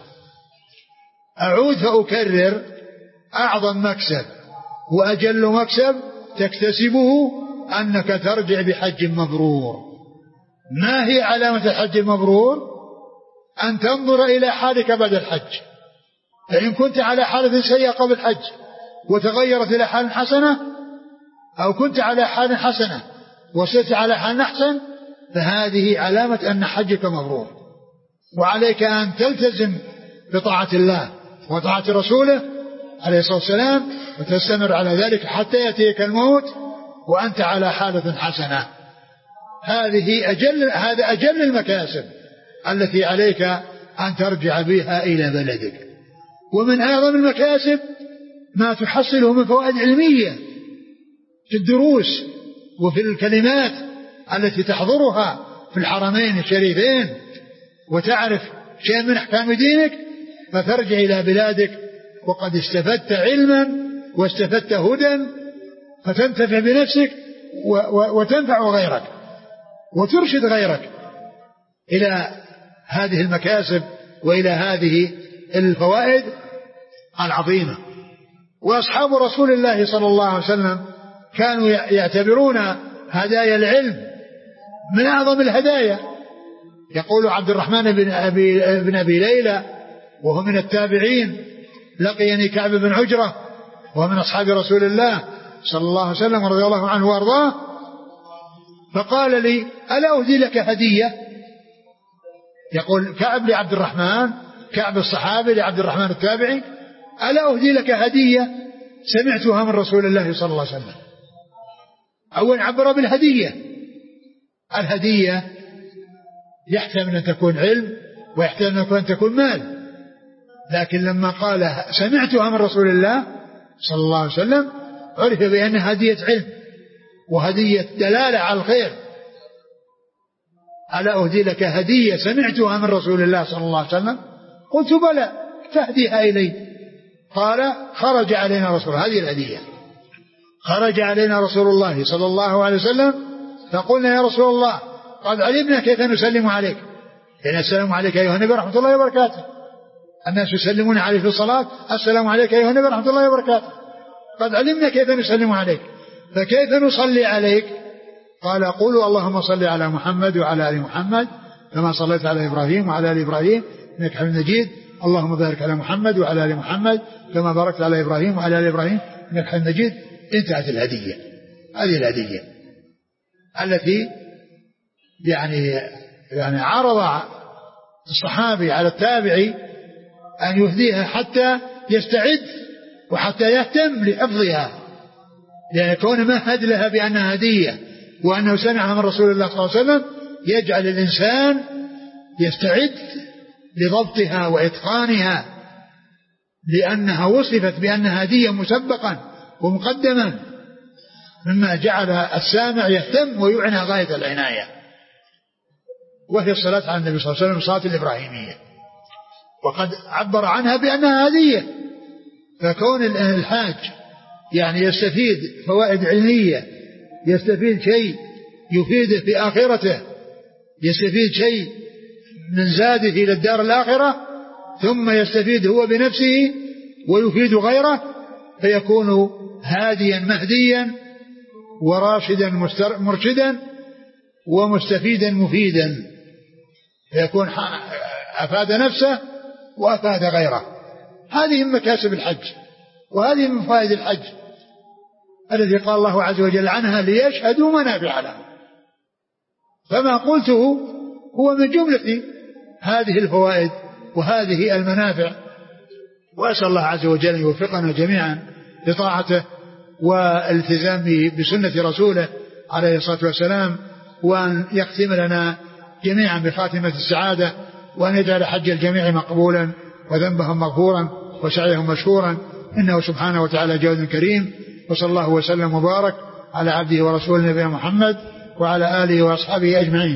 أعود فأكرر: أعظم مكسب وأجل مكسب تكتسبه أنك ترجع بحج مبرور. ما هي علامة الحج المبرور؟ أن تنظر إلى حالك بعد الحج، فإن كنت على حالة سيئة قبل الحج وتغيرت إلى حال حسنة، أو كنت على حال حسنة وصرت على حال أحسن، فهذه علامة أن حجك مبرور. وعليك أن تلتزم بطاعة الله وطاعة رسوله عليه الصلاة والسلام، وتستمر على ذلك حتى يأتيك الموت وأنت على حالة حسنة. هذه أجل هذا أجل المكاسب التي عليك أن ترجع بها إلى بلدك. ومن أعظم المكاسب ما تحصله من فوائد علمية في الدروس وفي الكلمات التي تحضرها في الحرمين الشريفين، وتعرف شيء من أحكام دينك، فترجع إلى بلادك وقد استفدت علما واستفدت هدى، فتنتفع بنفسك وتنفع غيرك وترشد غيرك إلى هذه المكاسب وإلى هذه الفوائد العظيمة. وأصحاب رسول الله صلى الله عليه وسلم كانوا يعتبرون هدايا العلم من أعظم الهدايا. يقول عبد الرحمن بن أبي, بن أبي ليلى وهو من التابعين: لقيني كعب بن عجرة وهو من أصحاب رسول الله صلى الله عليه وسلم رضي الله عنه وارضاه، فقال لي: ألا أهدي لك هدية؟ يقول كعب لعبد الرحمن، كعب الصحابي لعبد الرحمن التابعي: ألا أهدي لك هدية سمعتها من رسول الله صلى الله عليه وسلم. أول عبر بالهدية. الهدية يحتمل أن تكون علم ويحتمل أن تكون مال، لكن لما قال سمعتها من رسول الله صلى الله عليه وسلم عرف بأنها هدية علم وهدية دلالة على الخير. ألا أهدي لك هدية سمعتها من رسول الله صلى الله عليه وسلم؟ قلت: بلى، فاهديها إلي. قال: خرج علينا رسول الله، هذه الهدية، خرج علينا رسول الله صلى الله عليه وسلم، فقلنا: يا رسول الله، قد علمنا كيف نسلم عليك، يعني السلام عليك أيها النبي ورحمة الله وبركاته. الناس يسلمون عليه في الصلاة: السلام عليك أيها النبي ورحمة الله وبركاته. قد علمنا كيف نسلم عليك، فكيف نصلي عليك؟ قال: قولوا اللهم صل على محمد وعلى آل محمد كما صليت على إبراهيم وعلى آل إبراهيم إنك حميد مجيد، اللهم بارك على محمد وعلى آل محمد كما باركت على إبراهيم وعلى آل إبراهيم إنك حميد مجيد. انتهت الهدية. هذه الهدية التي يعني يعني عرض الصحابي على التابعي أن يهديها حتى يستعد وحتى يهتم لحفظها، لأن كون مهد لها بأنها هدية وأنه سمعها من رسول الله صلى الله عليه وسلم يجعل الإنسان يستعد لضبطها وإتقانها، لأنها وصفت بأنها هدية مسبقا ومقدما، مما جعل السامع يهتم ويعنى غاية العناية، وهي الصلاة على النبي صلى الله عليه وسلم، الصلاة الإبراهيمية، وقد عبر عنها بأنها هدية. فكون الحاج يعني يستفيد فوائد علمية، يستفيد شيء يفيده في آخرته، يستفيد شيء من زاده إلى الدار الآخرة ثم يستفيد هو بنفسه ويفيد غيره فيكون هاديا مهديا وراشدا مرشدا ومستفيدا مفيدا، فيكون أفاد نفسه وأفاد غيره. هذه من مكاسب الحج وهذه من فوائد الحج الذي قال الله عز وجل عنها ليشهدوا منافع لهم. فما قلته هو من جملة هذه الفوائد وهذه المنافع، وأسأل الله عز وجل أن يوفقنا جميعا لطاعته والالتزام بسنة رسوله عليه الصلاة والسلام، وأن يختم لنا جميعا بخاتمة السعادة، وأن يجعل حج الجميع مقبولا وذنبهم مغفورا وسعيهم مشكورا، إنه سبحانه وتعالى جواد كريم. وصلى الله وسلم وبارك على عبده ورسوله نبينا محمد وعلى آله وأصحابه أجمعين.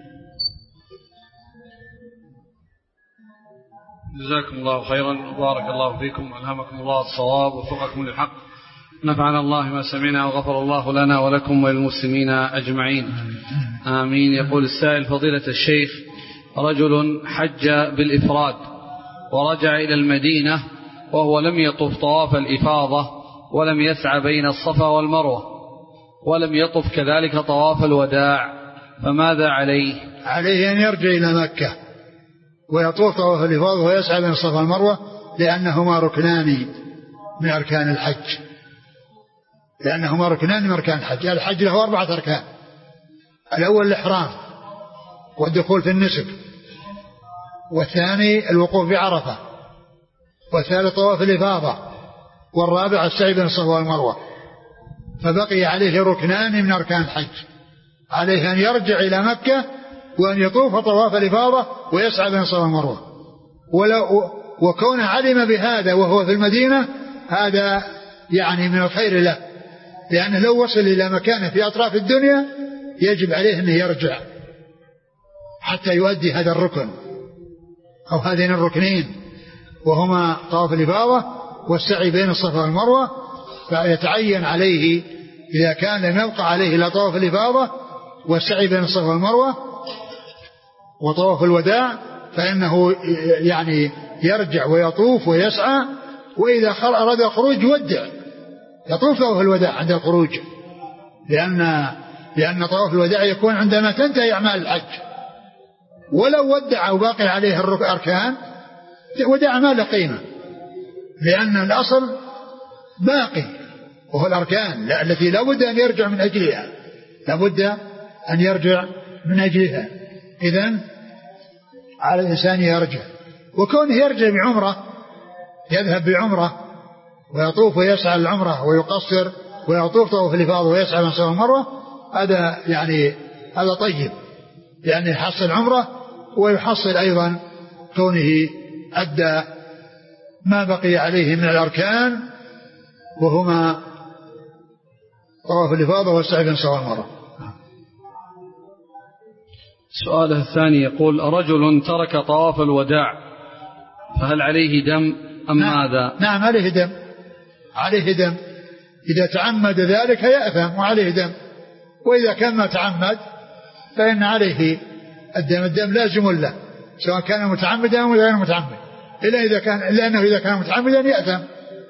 جزاكم الله خيرا وبارك الله فيكم وألهمكم الله الصواب ووفقكم للحق، نفعنا الله ما سمعنا وغفر الله لنا ولكم وللمسلمين أجمعين آمين. يقول السائل: فضيلة الشيخ، رجل حج بالإفراد ورجع إلى المدينة وهو لم يطف طواف الإفاضة ولم يسعى بين الصفا والمروة ولم يطف كذلك طواف الوداع، فماذا عليه؟ عليه أن يرجع إلى مكة ويطوف طواف الإفاضة ويسعى بين الصفا والمروة، لأنهما ركنان من أركان الحج لأنهما ركنان من أركان الحج. الحج له أربعة أركان: الأول الإحرام والدخول في النسك، والثاني الوقوف بعرفة، والثالث طواف الإفاضة، والرابع السعي بين الصفا والمروة. فبقي عليه ركنان من أركان الحج، عليه أن يرجع إلى مكة وأن يطوف طواف الإفاضة ويسعى بين الصفا والمروة. وكون علم بهذا وهو في المدينة هذا يعني من الخير له، لأنه لو وصل إلى مكانه في أطراف الدنيا يجب عليه أن يرجع حتى يؤدي هذا الركن أو هذين الركنين، وهما طواف الإفاضة والسعي بين الصفا والمروة. فيتعين عليه إذا كان لم يبقى عليه إلا طواف الإفاضة والسعي بين الصفا والمروة وطواف الوداع، فإنه يعني يرجع ويطوف ويسعى، وإذا أراد الخروج يودع يطوف طواف الوداع عند الخروج، لأن لأن طواف الوداع يكون عندما تنتهي أعمال الحج. ولو ودع وباقي عليه الأركان ودع ما له قيمة، لأن الأصل باقي وهو الأركان التي لا بد أن يرجع من أجلها لا بد أن يرجع من أجلها. إذن على الإنسان يرجع، وكونه يرجع بعمرة يذهب بعمرة ويطوف ويسعى العمرة ويقصر ويطوف طواف الإفاضة ويسعى بين الصفا والمروة، هذا يعني هذا طيب، يعني يحصل عمرة ويحصل أيضا كونه أدى ما بقي عليه من الأركان وهما طواف الإفاضة والسعي بين الصفا والمروة. سؤاله الثاني يقول: رجل ترك طواف الوداع فهل عليه دم أم نعم ماذا؟ نعم عليه دم عليه دم إذا تعمد ذلك يأثم وعليه دم، وإذا كان ما تعمد فإن عليه الدم الدم لازم له سواء كان متعمدا أو غير متعمد، إلا إذا كان لأنه إذا كان متعمدا يأثم.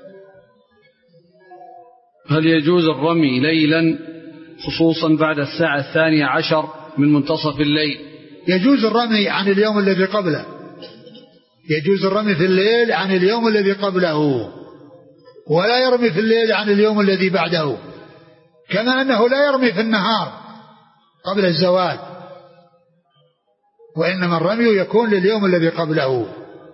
هل يجوز الرمي ليلا خصوصا بعد الساعة الثانية عشر من منتصف الليل؟ يجوز الرمي عن اليوم الذي قبله يجوز الرمي في الليل عن اليوم الذي قبله، ولا يرمي في الليل عن اليوم الذي بعده، كما أنه لا يرمي في النهار قبل الزوال، وإنما الرمي يكون لليوم الذي قبله.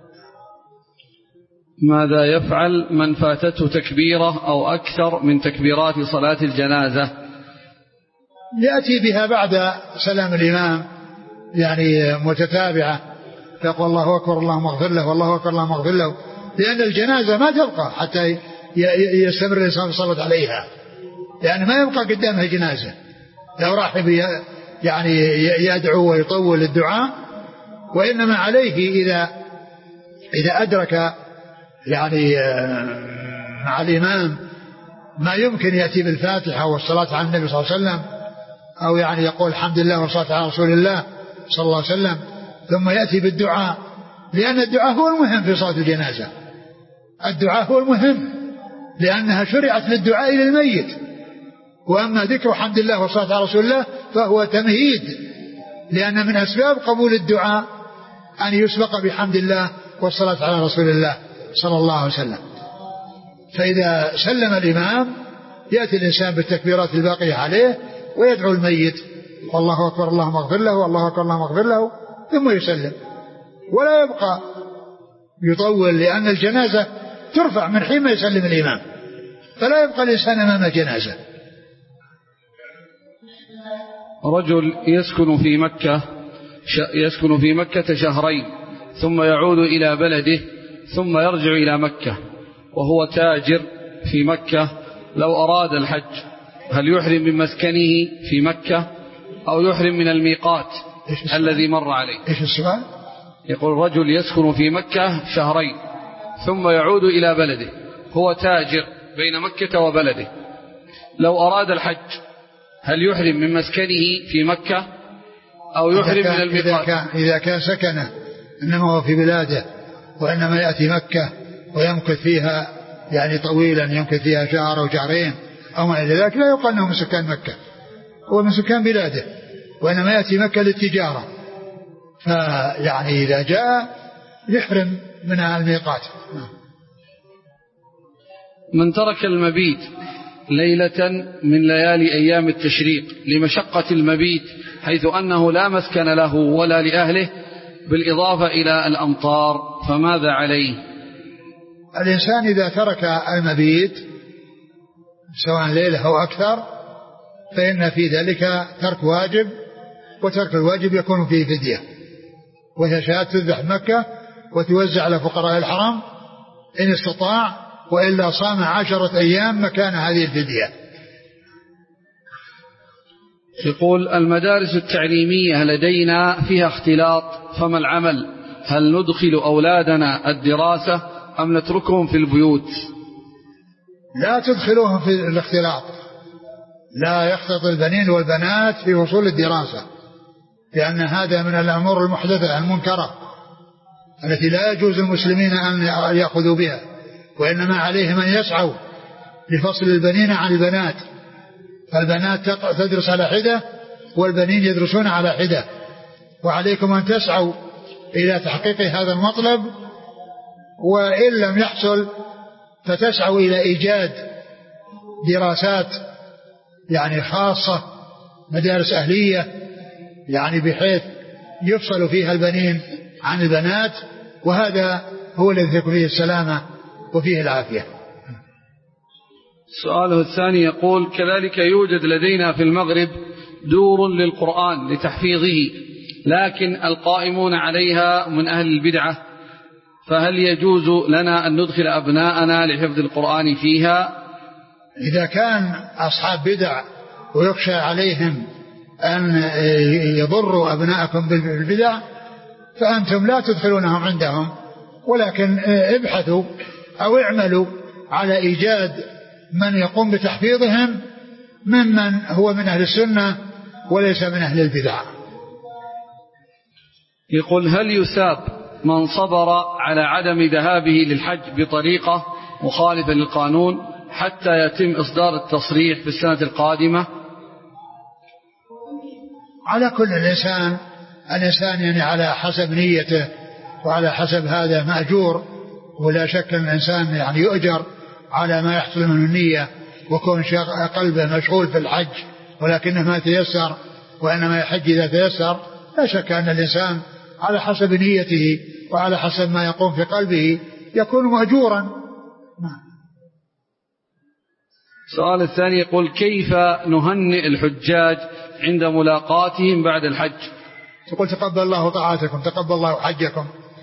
ماذا يفعل من فاتته تكبيرة أو أكثر من تكبيرات صلاة الجنازة؟ يأتي بها بعد سلام الإمام يعني متتابعة، فيقول الله أكبر اللهم اغفر له والله أكبر اللهم اغفر له، لأن الجنازة ما تبقى حتى يستمر الإنسان صلى عليها، لأن ما يبقى قدامها جنازة. لو راح يعني يدعو ويطول الدعاء، وإنما عليه إذا إذا أدرك يعني مع الإمام ما يمكن يأتي بالفاتحة والصلاة على النبي صلى الله عليه وسلم، أو يعني يقول الحمد لله والصلاة على رسول الله صلى الله عليه وسلم، ثم يأتي بالدعاء، لأن الدعاء هو المهم في صلاة الجنازة. الدعاء هو المهم لأنها شرعت للدعاء للميت، وأما ذكر حمد الله والصلاة على رسول الله فهو تمهيد، لأن من أسباب قبول الدعاء أن يسبق بحمد الله والصلاة على رسول الله صلى الله عليه وسلم. فإذا سلم الإمام يأتي الإنسان بالتكبيرات الباقية عليه ويدعو الميت والله أكبر اللهم اغفر له والله أكبر اللهم اغفر له، ثم يسلم ولا يبقى يطول، لأن الجنازة ترفع من حين ما يسلم الإمام، فلا يبقى الإنسان أمام جنازة. رجل يسكن في مكة يسكن في مكة شهرين ثم يعود إلى بلده ثم يرجع إلى مكة وهو تاجر في مكة، لو أراد الحج هل يحرم من مسكنه في مكة أو يحرم من الميقات الذي مر عليه؟ إيش السؤال؟ يقول رجل يسكن في مكة شهرين ثم يعود إلى بلده، هو تاجر بين مكة وبلده، لو أراد الحج هل يحرم من مسكنه في مكة أو يحرم من الميقات؟ إذا كان, إذا كان سكنه إنما هو في بلاده وإنما يأتي مكة ويمكث فيها يعني طويلا، يمكث فيها شهر أو شهرين أو ما إلى ذلك، لا يقال أنه من سكان مكة، هو من سكان بلاده وإنما يأتي مكة للتجارة، فيعني إذا جاء يحرم من الميقات. من ترك المبيت ليلة من ليالي أيام التشريق لمشقة المبيت حيث أنه لا مسكن له ولا لأهله بالإضافة إلى الأمطار، فماذا عليه؟ الإنسان إذا ترك المبيت سواء ليلة أو أكثر فإن في ذلك ترك واجب، وترك الواجب يكون فيه فدية، وهي شاة تذبح مكة وتوزع على فقراء الحرم إن استطاع، وإلا صام عشرة أيام مكان هذه الفدية. يقول المدارس التعليمية لدينا فيها اختلاط، فما العمل؟ هل ندخل أولادنا الدراسة أم نتركهم في البيوت؟ لا تدخلوهم في الاختلاط، لا يختلط البنين والبنات في وصول الدراسة، لأن هذا من الأمور المحدثة المنكرة التي لا يجوز المسلمين أن يأخذوا بها، وإنما عليهم أن يسعوا لفصل البنين عن البنات، فالبنات تدرس على حدة والبنين يدرسون على حدة، وعليكم أن تسعوا إلى تحقيق هذا المطلب، وإن لم يحصل فتسعوا إلى إيجاد دراسات يعني خاصة، مدارس أهلية يعني بحيث يفصل فيها البنين عن البنات، وهذا هو الذي يكون فيه السلامة وفيه العافية. سؤاله الثاني يقول كذلك يوجد لدينا في المغرب دور للقرآن لتحفيظه، لكن القائمون عليها من أهل البدعة، فهل يجوز لنا أن ندخل أبناءنا لحفظ القرآن فيها؟ إذا كان أصحاب بدع ويخشى عليهم أن يضروا أبناءكم بالبدع فأنتم لا تدخلونهم عندهم، ولكن ابحثوا أو اعملوا على إيجاد من يقوم بتحفيظهم ممن هو من أهل السنة وليس من أهل البدع. يقول هل يثاب من صبر على عدم ذهابه للحج بطريقة مخالفة للقانون حتى يتم إصدار التصريح في السنة القادمة؟ على كل الإنسان الإنسان يعني على حسب نيته وعلى حسب هذا مأجور، ولا شك أن الإنسان يعني يؤجر على ما يحصل من النية وكون قلبه مشغول في الحج ولكنه ما تيسر، وإنما يحج إذا تيسر. لا شك أن الإنسان على حسب نيته وعلى حسب ما يقوم في قلبه يكون مأجورا. السؤال الثاني يقول كيف نهنئ الحجاج عند ملاقاتهم بعد الحج؟ تقول تقبل الله طاعتكم، تقبل الله حجكم.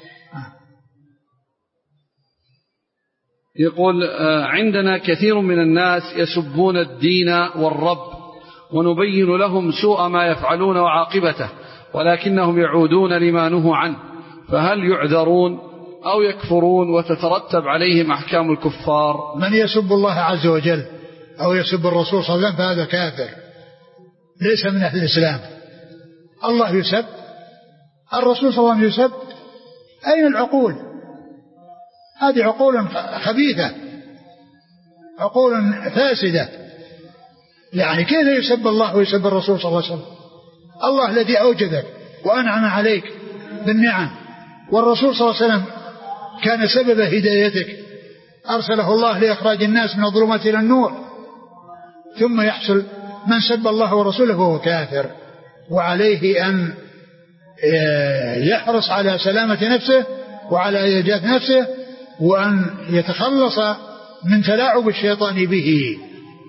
يقول عندنا كثير من الناس يسبون الدين والرب ونبين لهم سوء ما يفعلون وعاقبته، ولكنهم يعودون لما نهوا عنه، فهل يعذرون أو يكفرون وتترتب عليهم أحكام الكفار؟ من يسب الله عز وجل أو يسب الرسول صلى الله عليه وسلم فهذا كافر، ليس من أهل الإسلام. الله يسب الرسول صلى الله عليه وسلم يسب؟ أين العقول؟ هذه عقول خبيثة، عقول فاسدة. يعني كيف يسب الله ويسب الرسول صلى الله عليه وسلم؟ الله الذي أوجدك وأنعم عليك بالنعم، والرسول صلى الله عليه وسلم كان سبب هدايتك، أرسله الله لإخراج الناس من الظلمات إلى النور، ثم يحصل من سب الله ورسوله وهو كافر. وعليه أن يحرص على سلامة نفسه وعلى نجاة نفسه، وأن يتخلص من تلاعب الشيطان به.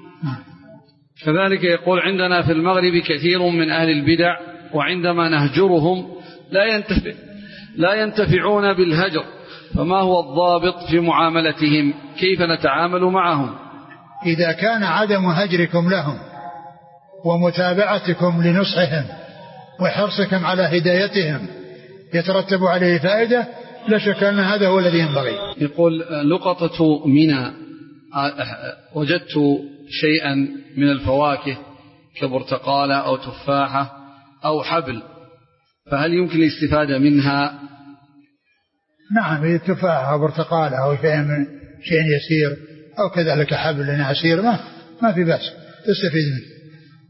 كذلك يقول عندنا في المغرب كثير من أهل البدع، وعندما نهجرهم لا ينتفع لا ينتفعون بالهجر، فما هو الضابط في معاملتهم؟ كيف نتعامل معهم؟ إذا كان عدم هجركم لهم ومتابعتكم لنصحهم وحرصكم على هدايتهم يترتب عليه فائدة، لا شك أن هذا هو الذي ينبغي. يقول لقطة منى، وجدت شيئا من الفواكه كبرتقالة أو تفاحة أو حبل، فهل يمكن الاستفادة منها؟ نعم، التفاحة أو برتقالة أو شيء من شيء يسير أو كذلك حبل عسير ما ما في بأس تستفيد منه.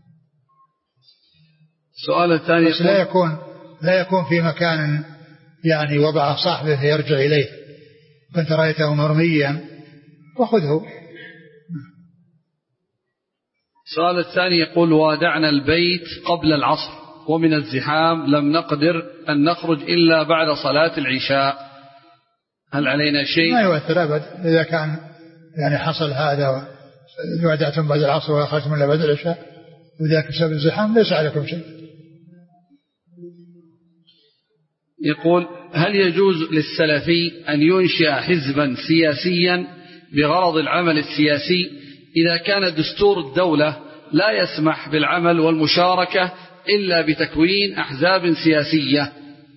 السؤال الثاني، بس لا يكون لا يكون في مكان يعني وضع صاحبه يرجع إليه، كنت رأيته مرميا وخذه. السؤال الثاني يقول وادعنا البيت قبل العصر ومن الزحام لم نقدر أن نخرج إلا بعد صلاة العشاء، هل علينا شيء؟ ما يؤثر أبد إذا كان يعني حصل هذا ودعتم بعد العصر وأخرجتم إلا بعد العشاء وذاك بسبب الزحام ليس عليكم شيء. يقول هل يجوز للسلفي أن ينشئ حزبا سياسيا بغرض العمل السياسي إذا كان دستور الدولة لا يسمح بالعمل والمشاركة إلا بتكوين أحزاب سياسية؟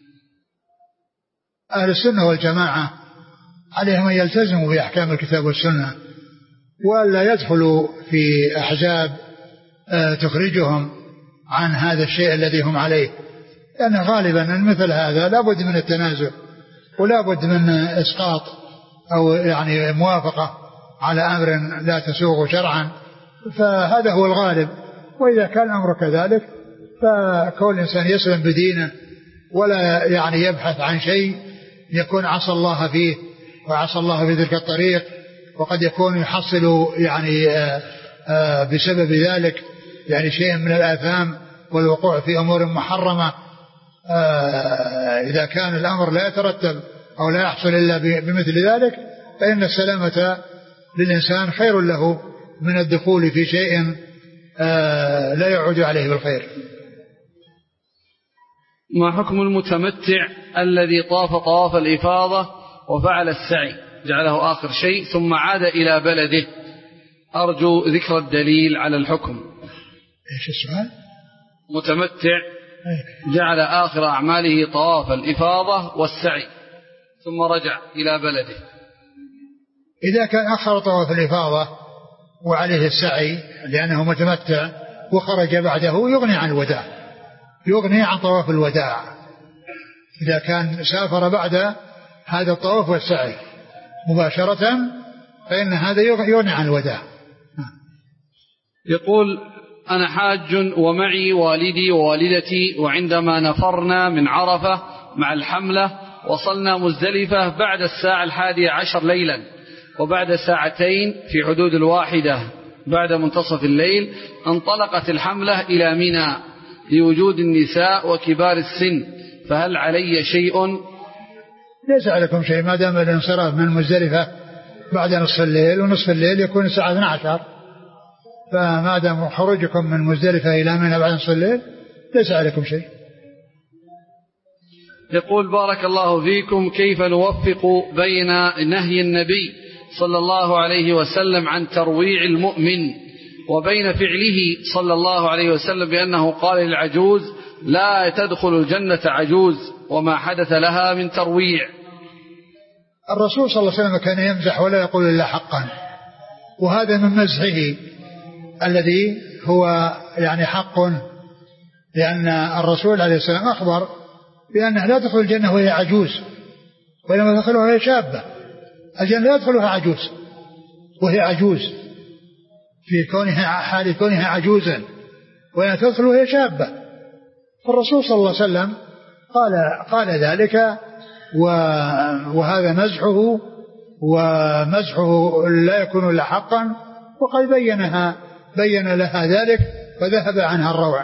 أهل السنة والجماعة عليهم أن يلتزموا بأحكام الكتاب والسنة، وألا يدخلوا في أحزاب تخرجهم عن هذا الشيء الذي هم عليه، لأن غالبا مثل هذا لا بد من التنازل ولا بد من إسقاط أو يعني موافقة على أمر لا تسوغ شرعا، فهذا هو الغالب. وإذا كان الأمر كذلك فكل إنسان يسلم بدينه ولا يعني يبحث عن شيء يكون عصى الله فيه وعصى الله في تلك الطريق، وقد يكون يحصل يعني آآ آآ بسبب ذلك يعني شيء من الآثام والوقوع في أمور محرمة. إذا كان الأمر لا يترتب أو لا يحصل إلا بمثل ذلك فإن السلامة للإنسان خير له من الدخول في شيء لا يعود عليه بالخير. ما حكم المتمتع الذي طاف طواف الإفاضة وفعل السعي جعله آخر شيء ثم عاد إلى بلده؟ أرجو ذكر الدليل على الحكم. إيش السؤال؟ متمتع جعل آخر أعماله طواف الإفاضة والسعي ثم رجع إلى بلده. إذا كان أخر طواف الإفاضة وعليه السعي لأنه متمتع وخرج بعده يغني عن الوداع، يغني عن طواف الوداع. إذا كان سافر بعد هذا الطواف والسعي مباشرة فإن هذا يغني عن الوداع. يقول أنا حاج ومعي والدي ووالدتي، وعندما نفرنا من عرفة مع الحملة وصلنا مزدلفة بعد الساعة الحادية عشر ليلا، وبعد ساعتين في حدود الواحدة بعد منتصف الليل انطلقت الحملة إلى منى لوجود النساء وكبار السن، فهل علي شيء؟ ليس عليكم شيء ما دام الانصراف من مزدلفة بعد نصف الليل، ونصف الليل يكون الساعة اثنتي عشرة، فما دام خروجكم من مزدلفة إلى منى بعد نصف الليل ليس عليكم شيء. يقول بارك الله فيكم كيف نوفق بين نهي النبي صلى الله عليه وسلم عن ترويع المؤمن وبين فعله صلى الله عليه وسلم بأنه قال للعجوز لا تدخل الجنة عجوز وما حدث لها من ترويع؟ الرسول صلى الله عليه وسلم كان يمزح ولا يقول إلا حقا، وهذا من مزحه الذي هو يعني حق، لأن الرسول عليه السلام أخبر بأنها لا تدخل الجنة وهي عجوز، وإنما تدخلها وهي شابة. الجنة لا يدخلها عجوز وهي عجوز في كونها حال كونها عجوزا، وإنها تدخل وهي شابة. فالرسول صلى الله عليه وسلم قال قال ذلك، وهذا مزحه، ومزحه لا يكون إلا حقا، وقد بينها بين لها ذلك فذهب عنها الروع.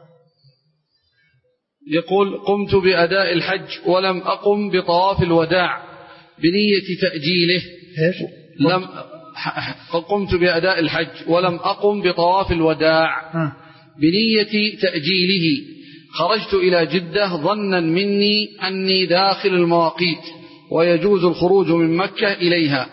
يقول: قمت بأداء الحج ولم أقم بطواف الوداع بنية تأجيله. إيش؟ لم قمت بأداء الحج ولم أقم بطواف الوداع بنية تأجيله، خرجت إلى جدة ظنا مني أني داخل المواقيت ويجوز الخروج من مكة إليها.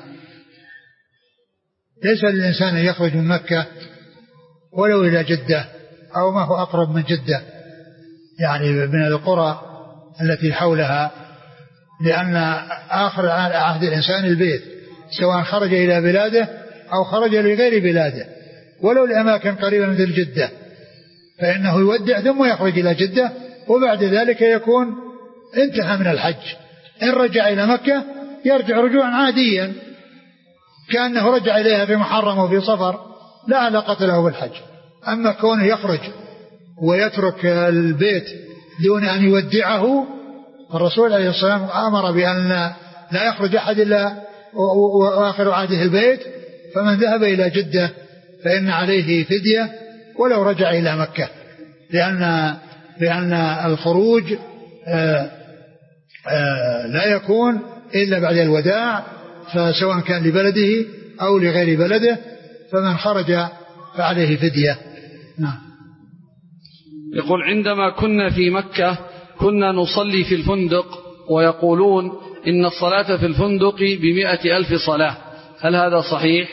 ليس للإنسان أن يخرج من مكة ولو إلى جدة أو ما هو أقرب من جدة، يعني من القرى التي حولها، لأن آخر عهد الإنسان البيت، سواء خرج إلى بلاده أو خرج لغير بلاده، ولو لأماكن قريبة مثل جدة، فإنه يودع ثم يخرج إلى جدة، وبعد ذلك يكون انتهى من الحج. إن رجع إلى مكة يرجع رجوعا عاديا كأنه رجع إليها في محرم وفي صفر، لا علاقة له بالحج. أما كونه يخرج ويترك البيت دون أن يودعه، الرسول عليه الصلاة والسلام أمر بأن لا يخرج أحد إلا وآخر عهده البيت، فمن ذهب إلى جدة فإن عليه فدية ولو رجع إلى مكة، لأن لأن الخروج آآ آآ لا يكون إلا بعد الوداع، فسواء كان لبلده أو لغير بلده، فمن خرج فعليه فدية. نعم. يقول: عندما كنا في مكة كنا نصلي في الفندق ويقولون إن الصلاة في الفندق بمئة ألف صلاة، هل هذا صحيح؟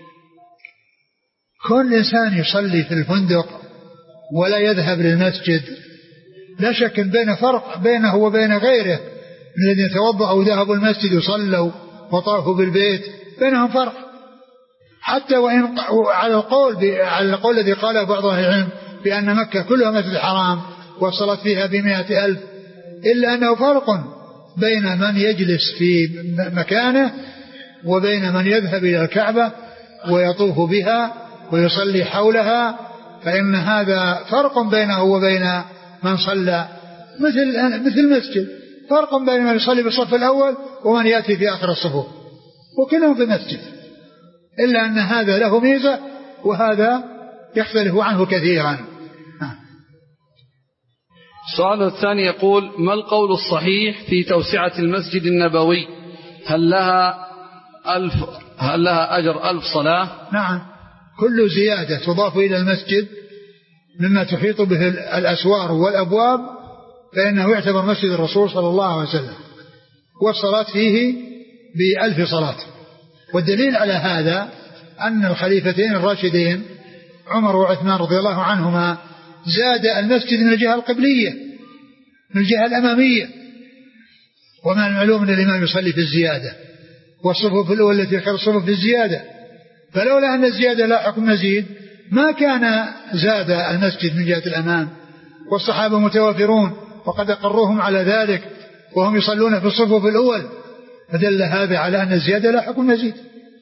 كل إنسان يصلي في الفندق ولا يذهب للمسجد لا شك بين فرق بينه وبين غيره من الذين توضأوا وذهبوا المسجد وصلوا وطافوا بالبيت، بينهم فرق. حتى وإن على القول على القول الذي قاله بعض أهل العلم بأن مكة كلها مسجد حرام والصلاة فيها بمئة ألف، إلا أنه فرق بين من يجلس في مكانه وبين من يذهب إلى الكعبة ويطوف بها ويصلي حولها، فإن هذا فرق بينه وبين من صلى مثل مثل المسجد، فرق بين من يصلي بالصف الأول ومن يأتي في آخر الصفوف، وكلهم في المسجد، إلا أن هذا له ميزة وهذا يختلف عنه كثيرا. السؤال الثاني يقول: ما القول الصحيح في توسعة المسجد النبوي؟ هل لها ألف هل لها أجر ألف صلاة؟ نعم، كل زيادة تضاف إلى المسجد مما تحيط به الأسوار والأبواب فإنه يعتبر مسجد الرسول صلى الله عليه وسلم، والصلاة فيه بألف صلاة. والدليل على هذا أن الخليفتين الراشدين عمر وعثمان رضي الله عنهما زاد المسجد من الجهة القبلية من الجهة الأمامية، ومن المعلوم أن الإمام يصلي في الزيادة، والصفوف الأولى التي خير الصفوف في الزيادة، فلولا أن الزيادة لا حكم مزيد ما كان زاد المسجد من جهة الأمام، والصحابة متوافرون وقد أقروهم على ذلك وهم يصلون في الصفوف الأول، فدل هذا على أن الزيادة لا حكم مزيد.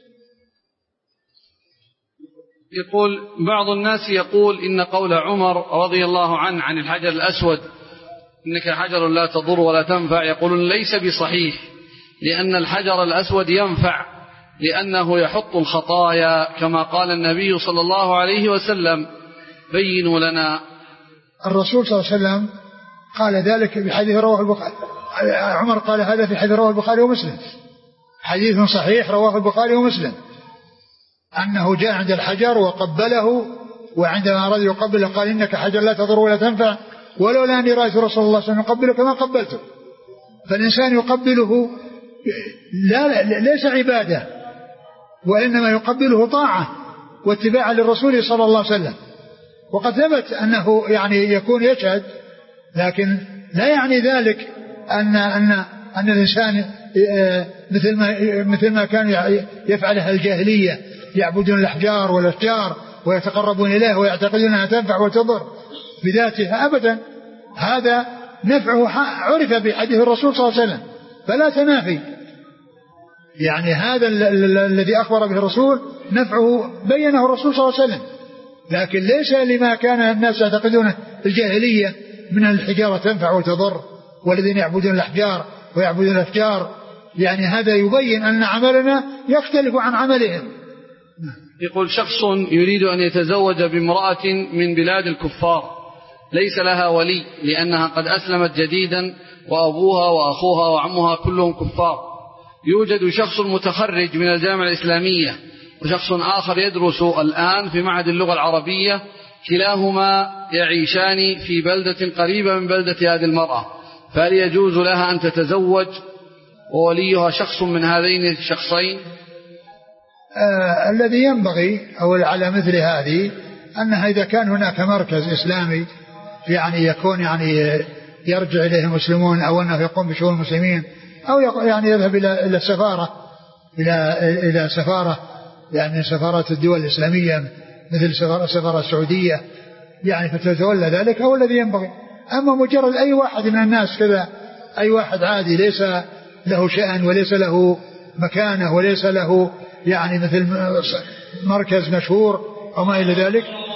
يقول: بعض الناس يقول إن قول عمر رضي الله عنه عن الحجر الأسود إنك حجر لا تضر ولا تنفع، يقولون ليس بصحيح، لأن الحجر الأسود ينفع لأنه يحط الخطايا كما قال النبي صلى الله عليه وسلم. بينوا لنا. الرسول صلى الله عليه وسلم قال ذلك بحديث رواه البخاري، عمر قال هذا في حديث رواه البخاري ومسلم، حديث صحيح رواه البخاري ومسلم، أنه جاء عند الحجر وقبله، وعندما أراد يقبله قال إنك حجر لا تضر ولا تنفع، ولولا أني رأيت رسول الله صلى الله عليه وسلم يقبله كما قبلته. فالإنسان يقبله لا ليس عبادة، وإنما يقبله طاعة واتباعا للرسول صلى الله عليه وسلم. وقد ثبت أنه يعني يكون يشهد، لكن لا يعني ذلك أن أن أن الإنسان مثل ما مثل ما كان يفعلها الجاهلية، يعبدون الأحجار والأشجار ويتقربون إليه ويعتقدون أنها تنفع وتضر بذاتها، أبدا. هذا نفعه عرف بحديث الرسول صلى الله عليه وسلم فلا تنافي. يعني هذا الذي أخبر به الرسول نفعه بينه الرسول صلى الله عليه وسلم، لكن ليس لما كان الناس يعتقدونه في الجاهلية من الحجارة تنفع وتضر والذين يعبدون الأحجار ويعبدون الأشجار. يعني هذا يبين أن عملنا يختلف عن عملهم. يقول شخص يريد أن يتزوج بامرأة من بلاد الكفار ليس لها ولي لأنها قد أسلمت جديدا وأبوها وأخوها وعمها كلهم كفار. يوجد شخص متخرج من الجامعة الإسلامية وشخص آخر يدرس الآن في معهد اللغة العربية، كلاهما يعيشان في بلدة قريبة من بلدة هذه المرأة، فهل يجوز لها أن تتزوج ووليها شخص من هذين الشخصين؟ آه الذي ينبغي أو على مثل هذه أنها إذا كان هناك مركز إسلامي يعني يكون يعني يرجع إليه المسلمون أو أنه يقوم بشؤون المسلمين أو يعني يذهب إلى إلى السفارة إلى إلى سفارة يعني سفارات الدول الإسلامية مثل سفارة السفارة السعودية يعني فتتولى ذلك هو الذي ينبغي. أما مجرد أي واحد من الناس كذا أي واحد عادي ليس له شأن وليس له مكانة وليس له يعني مثل مركز مشهور أو ما إلى ذلك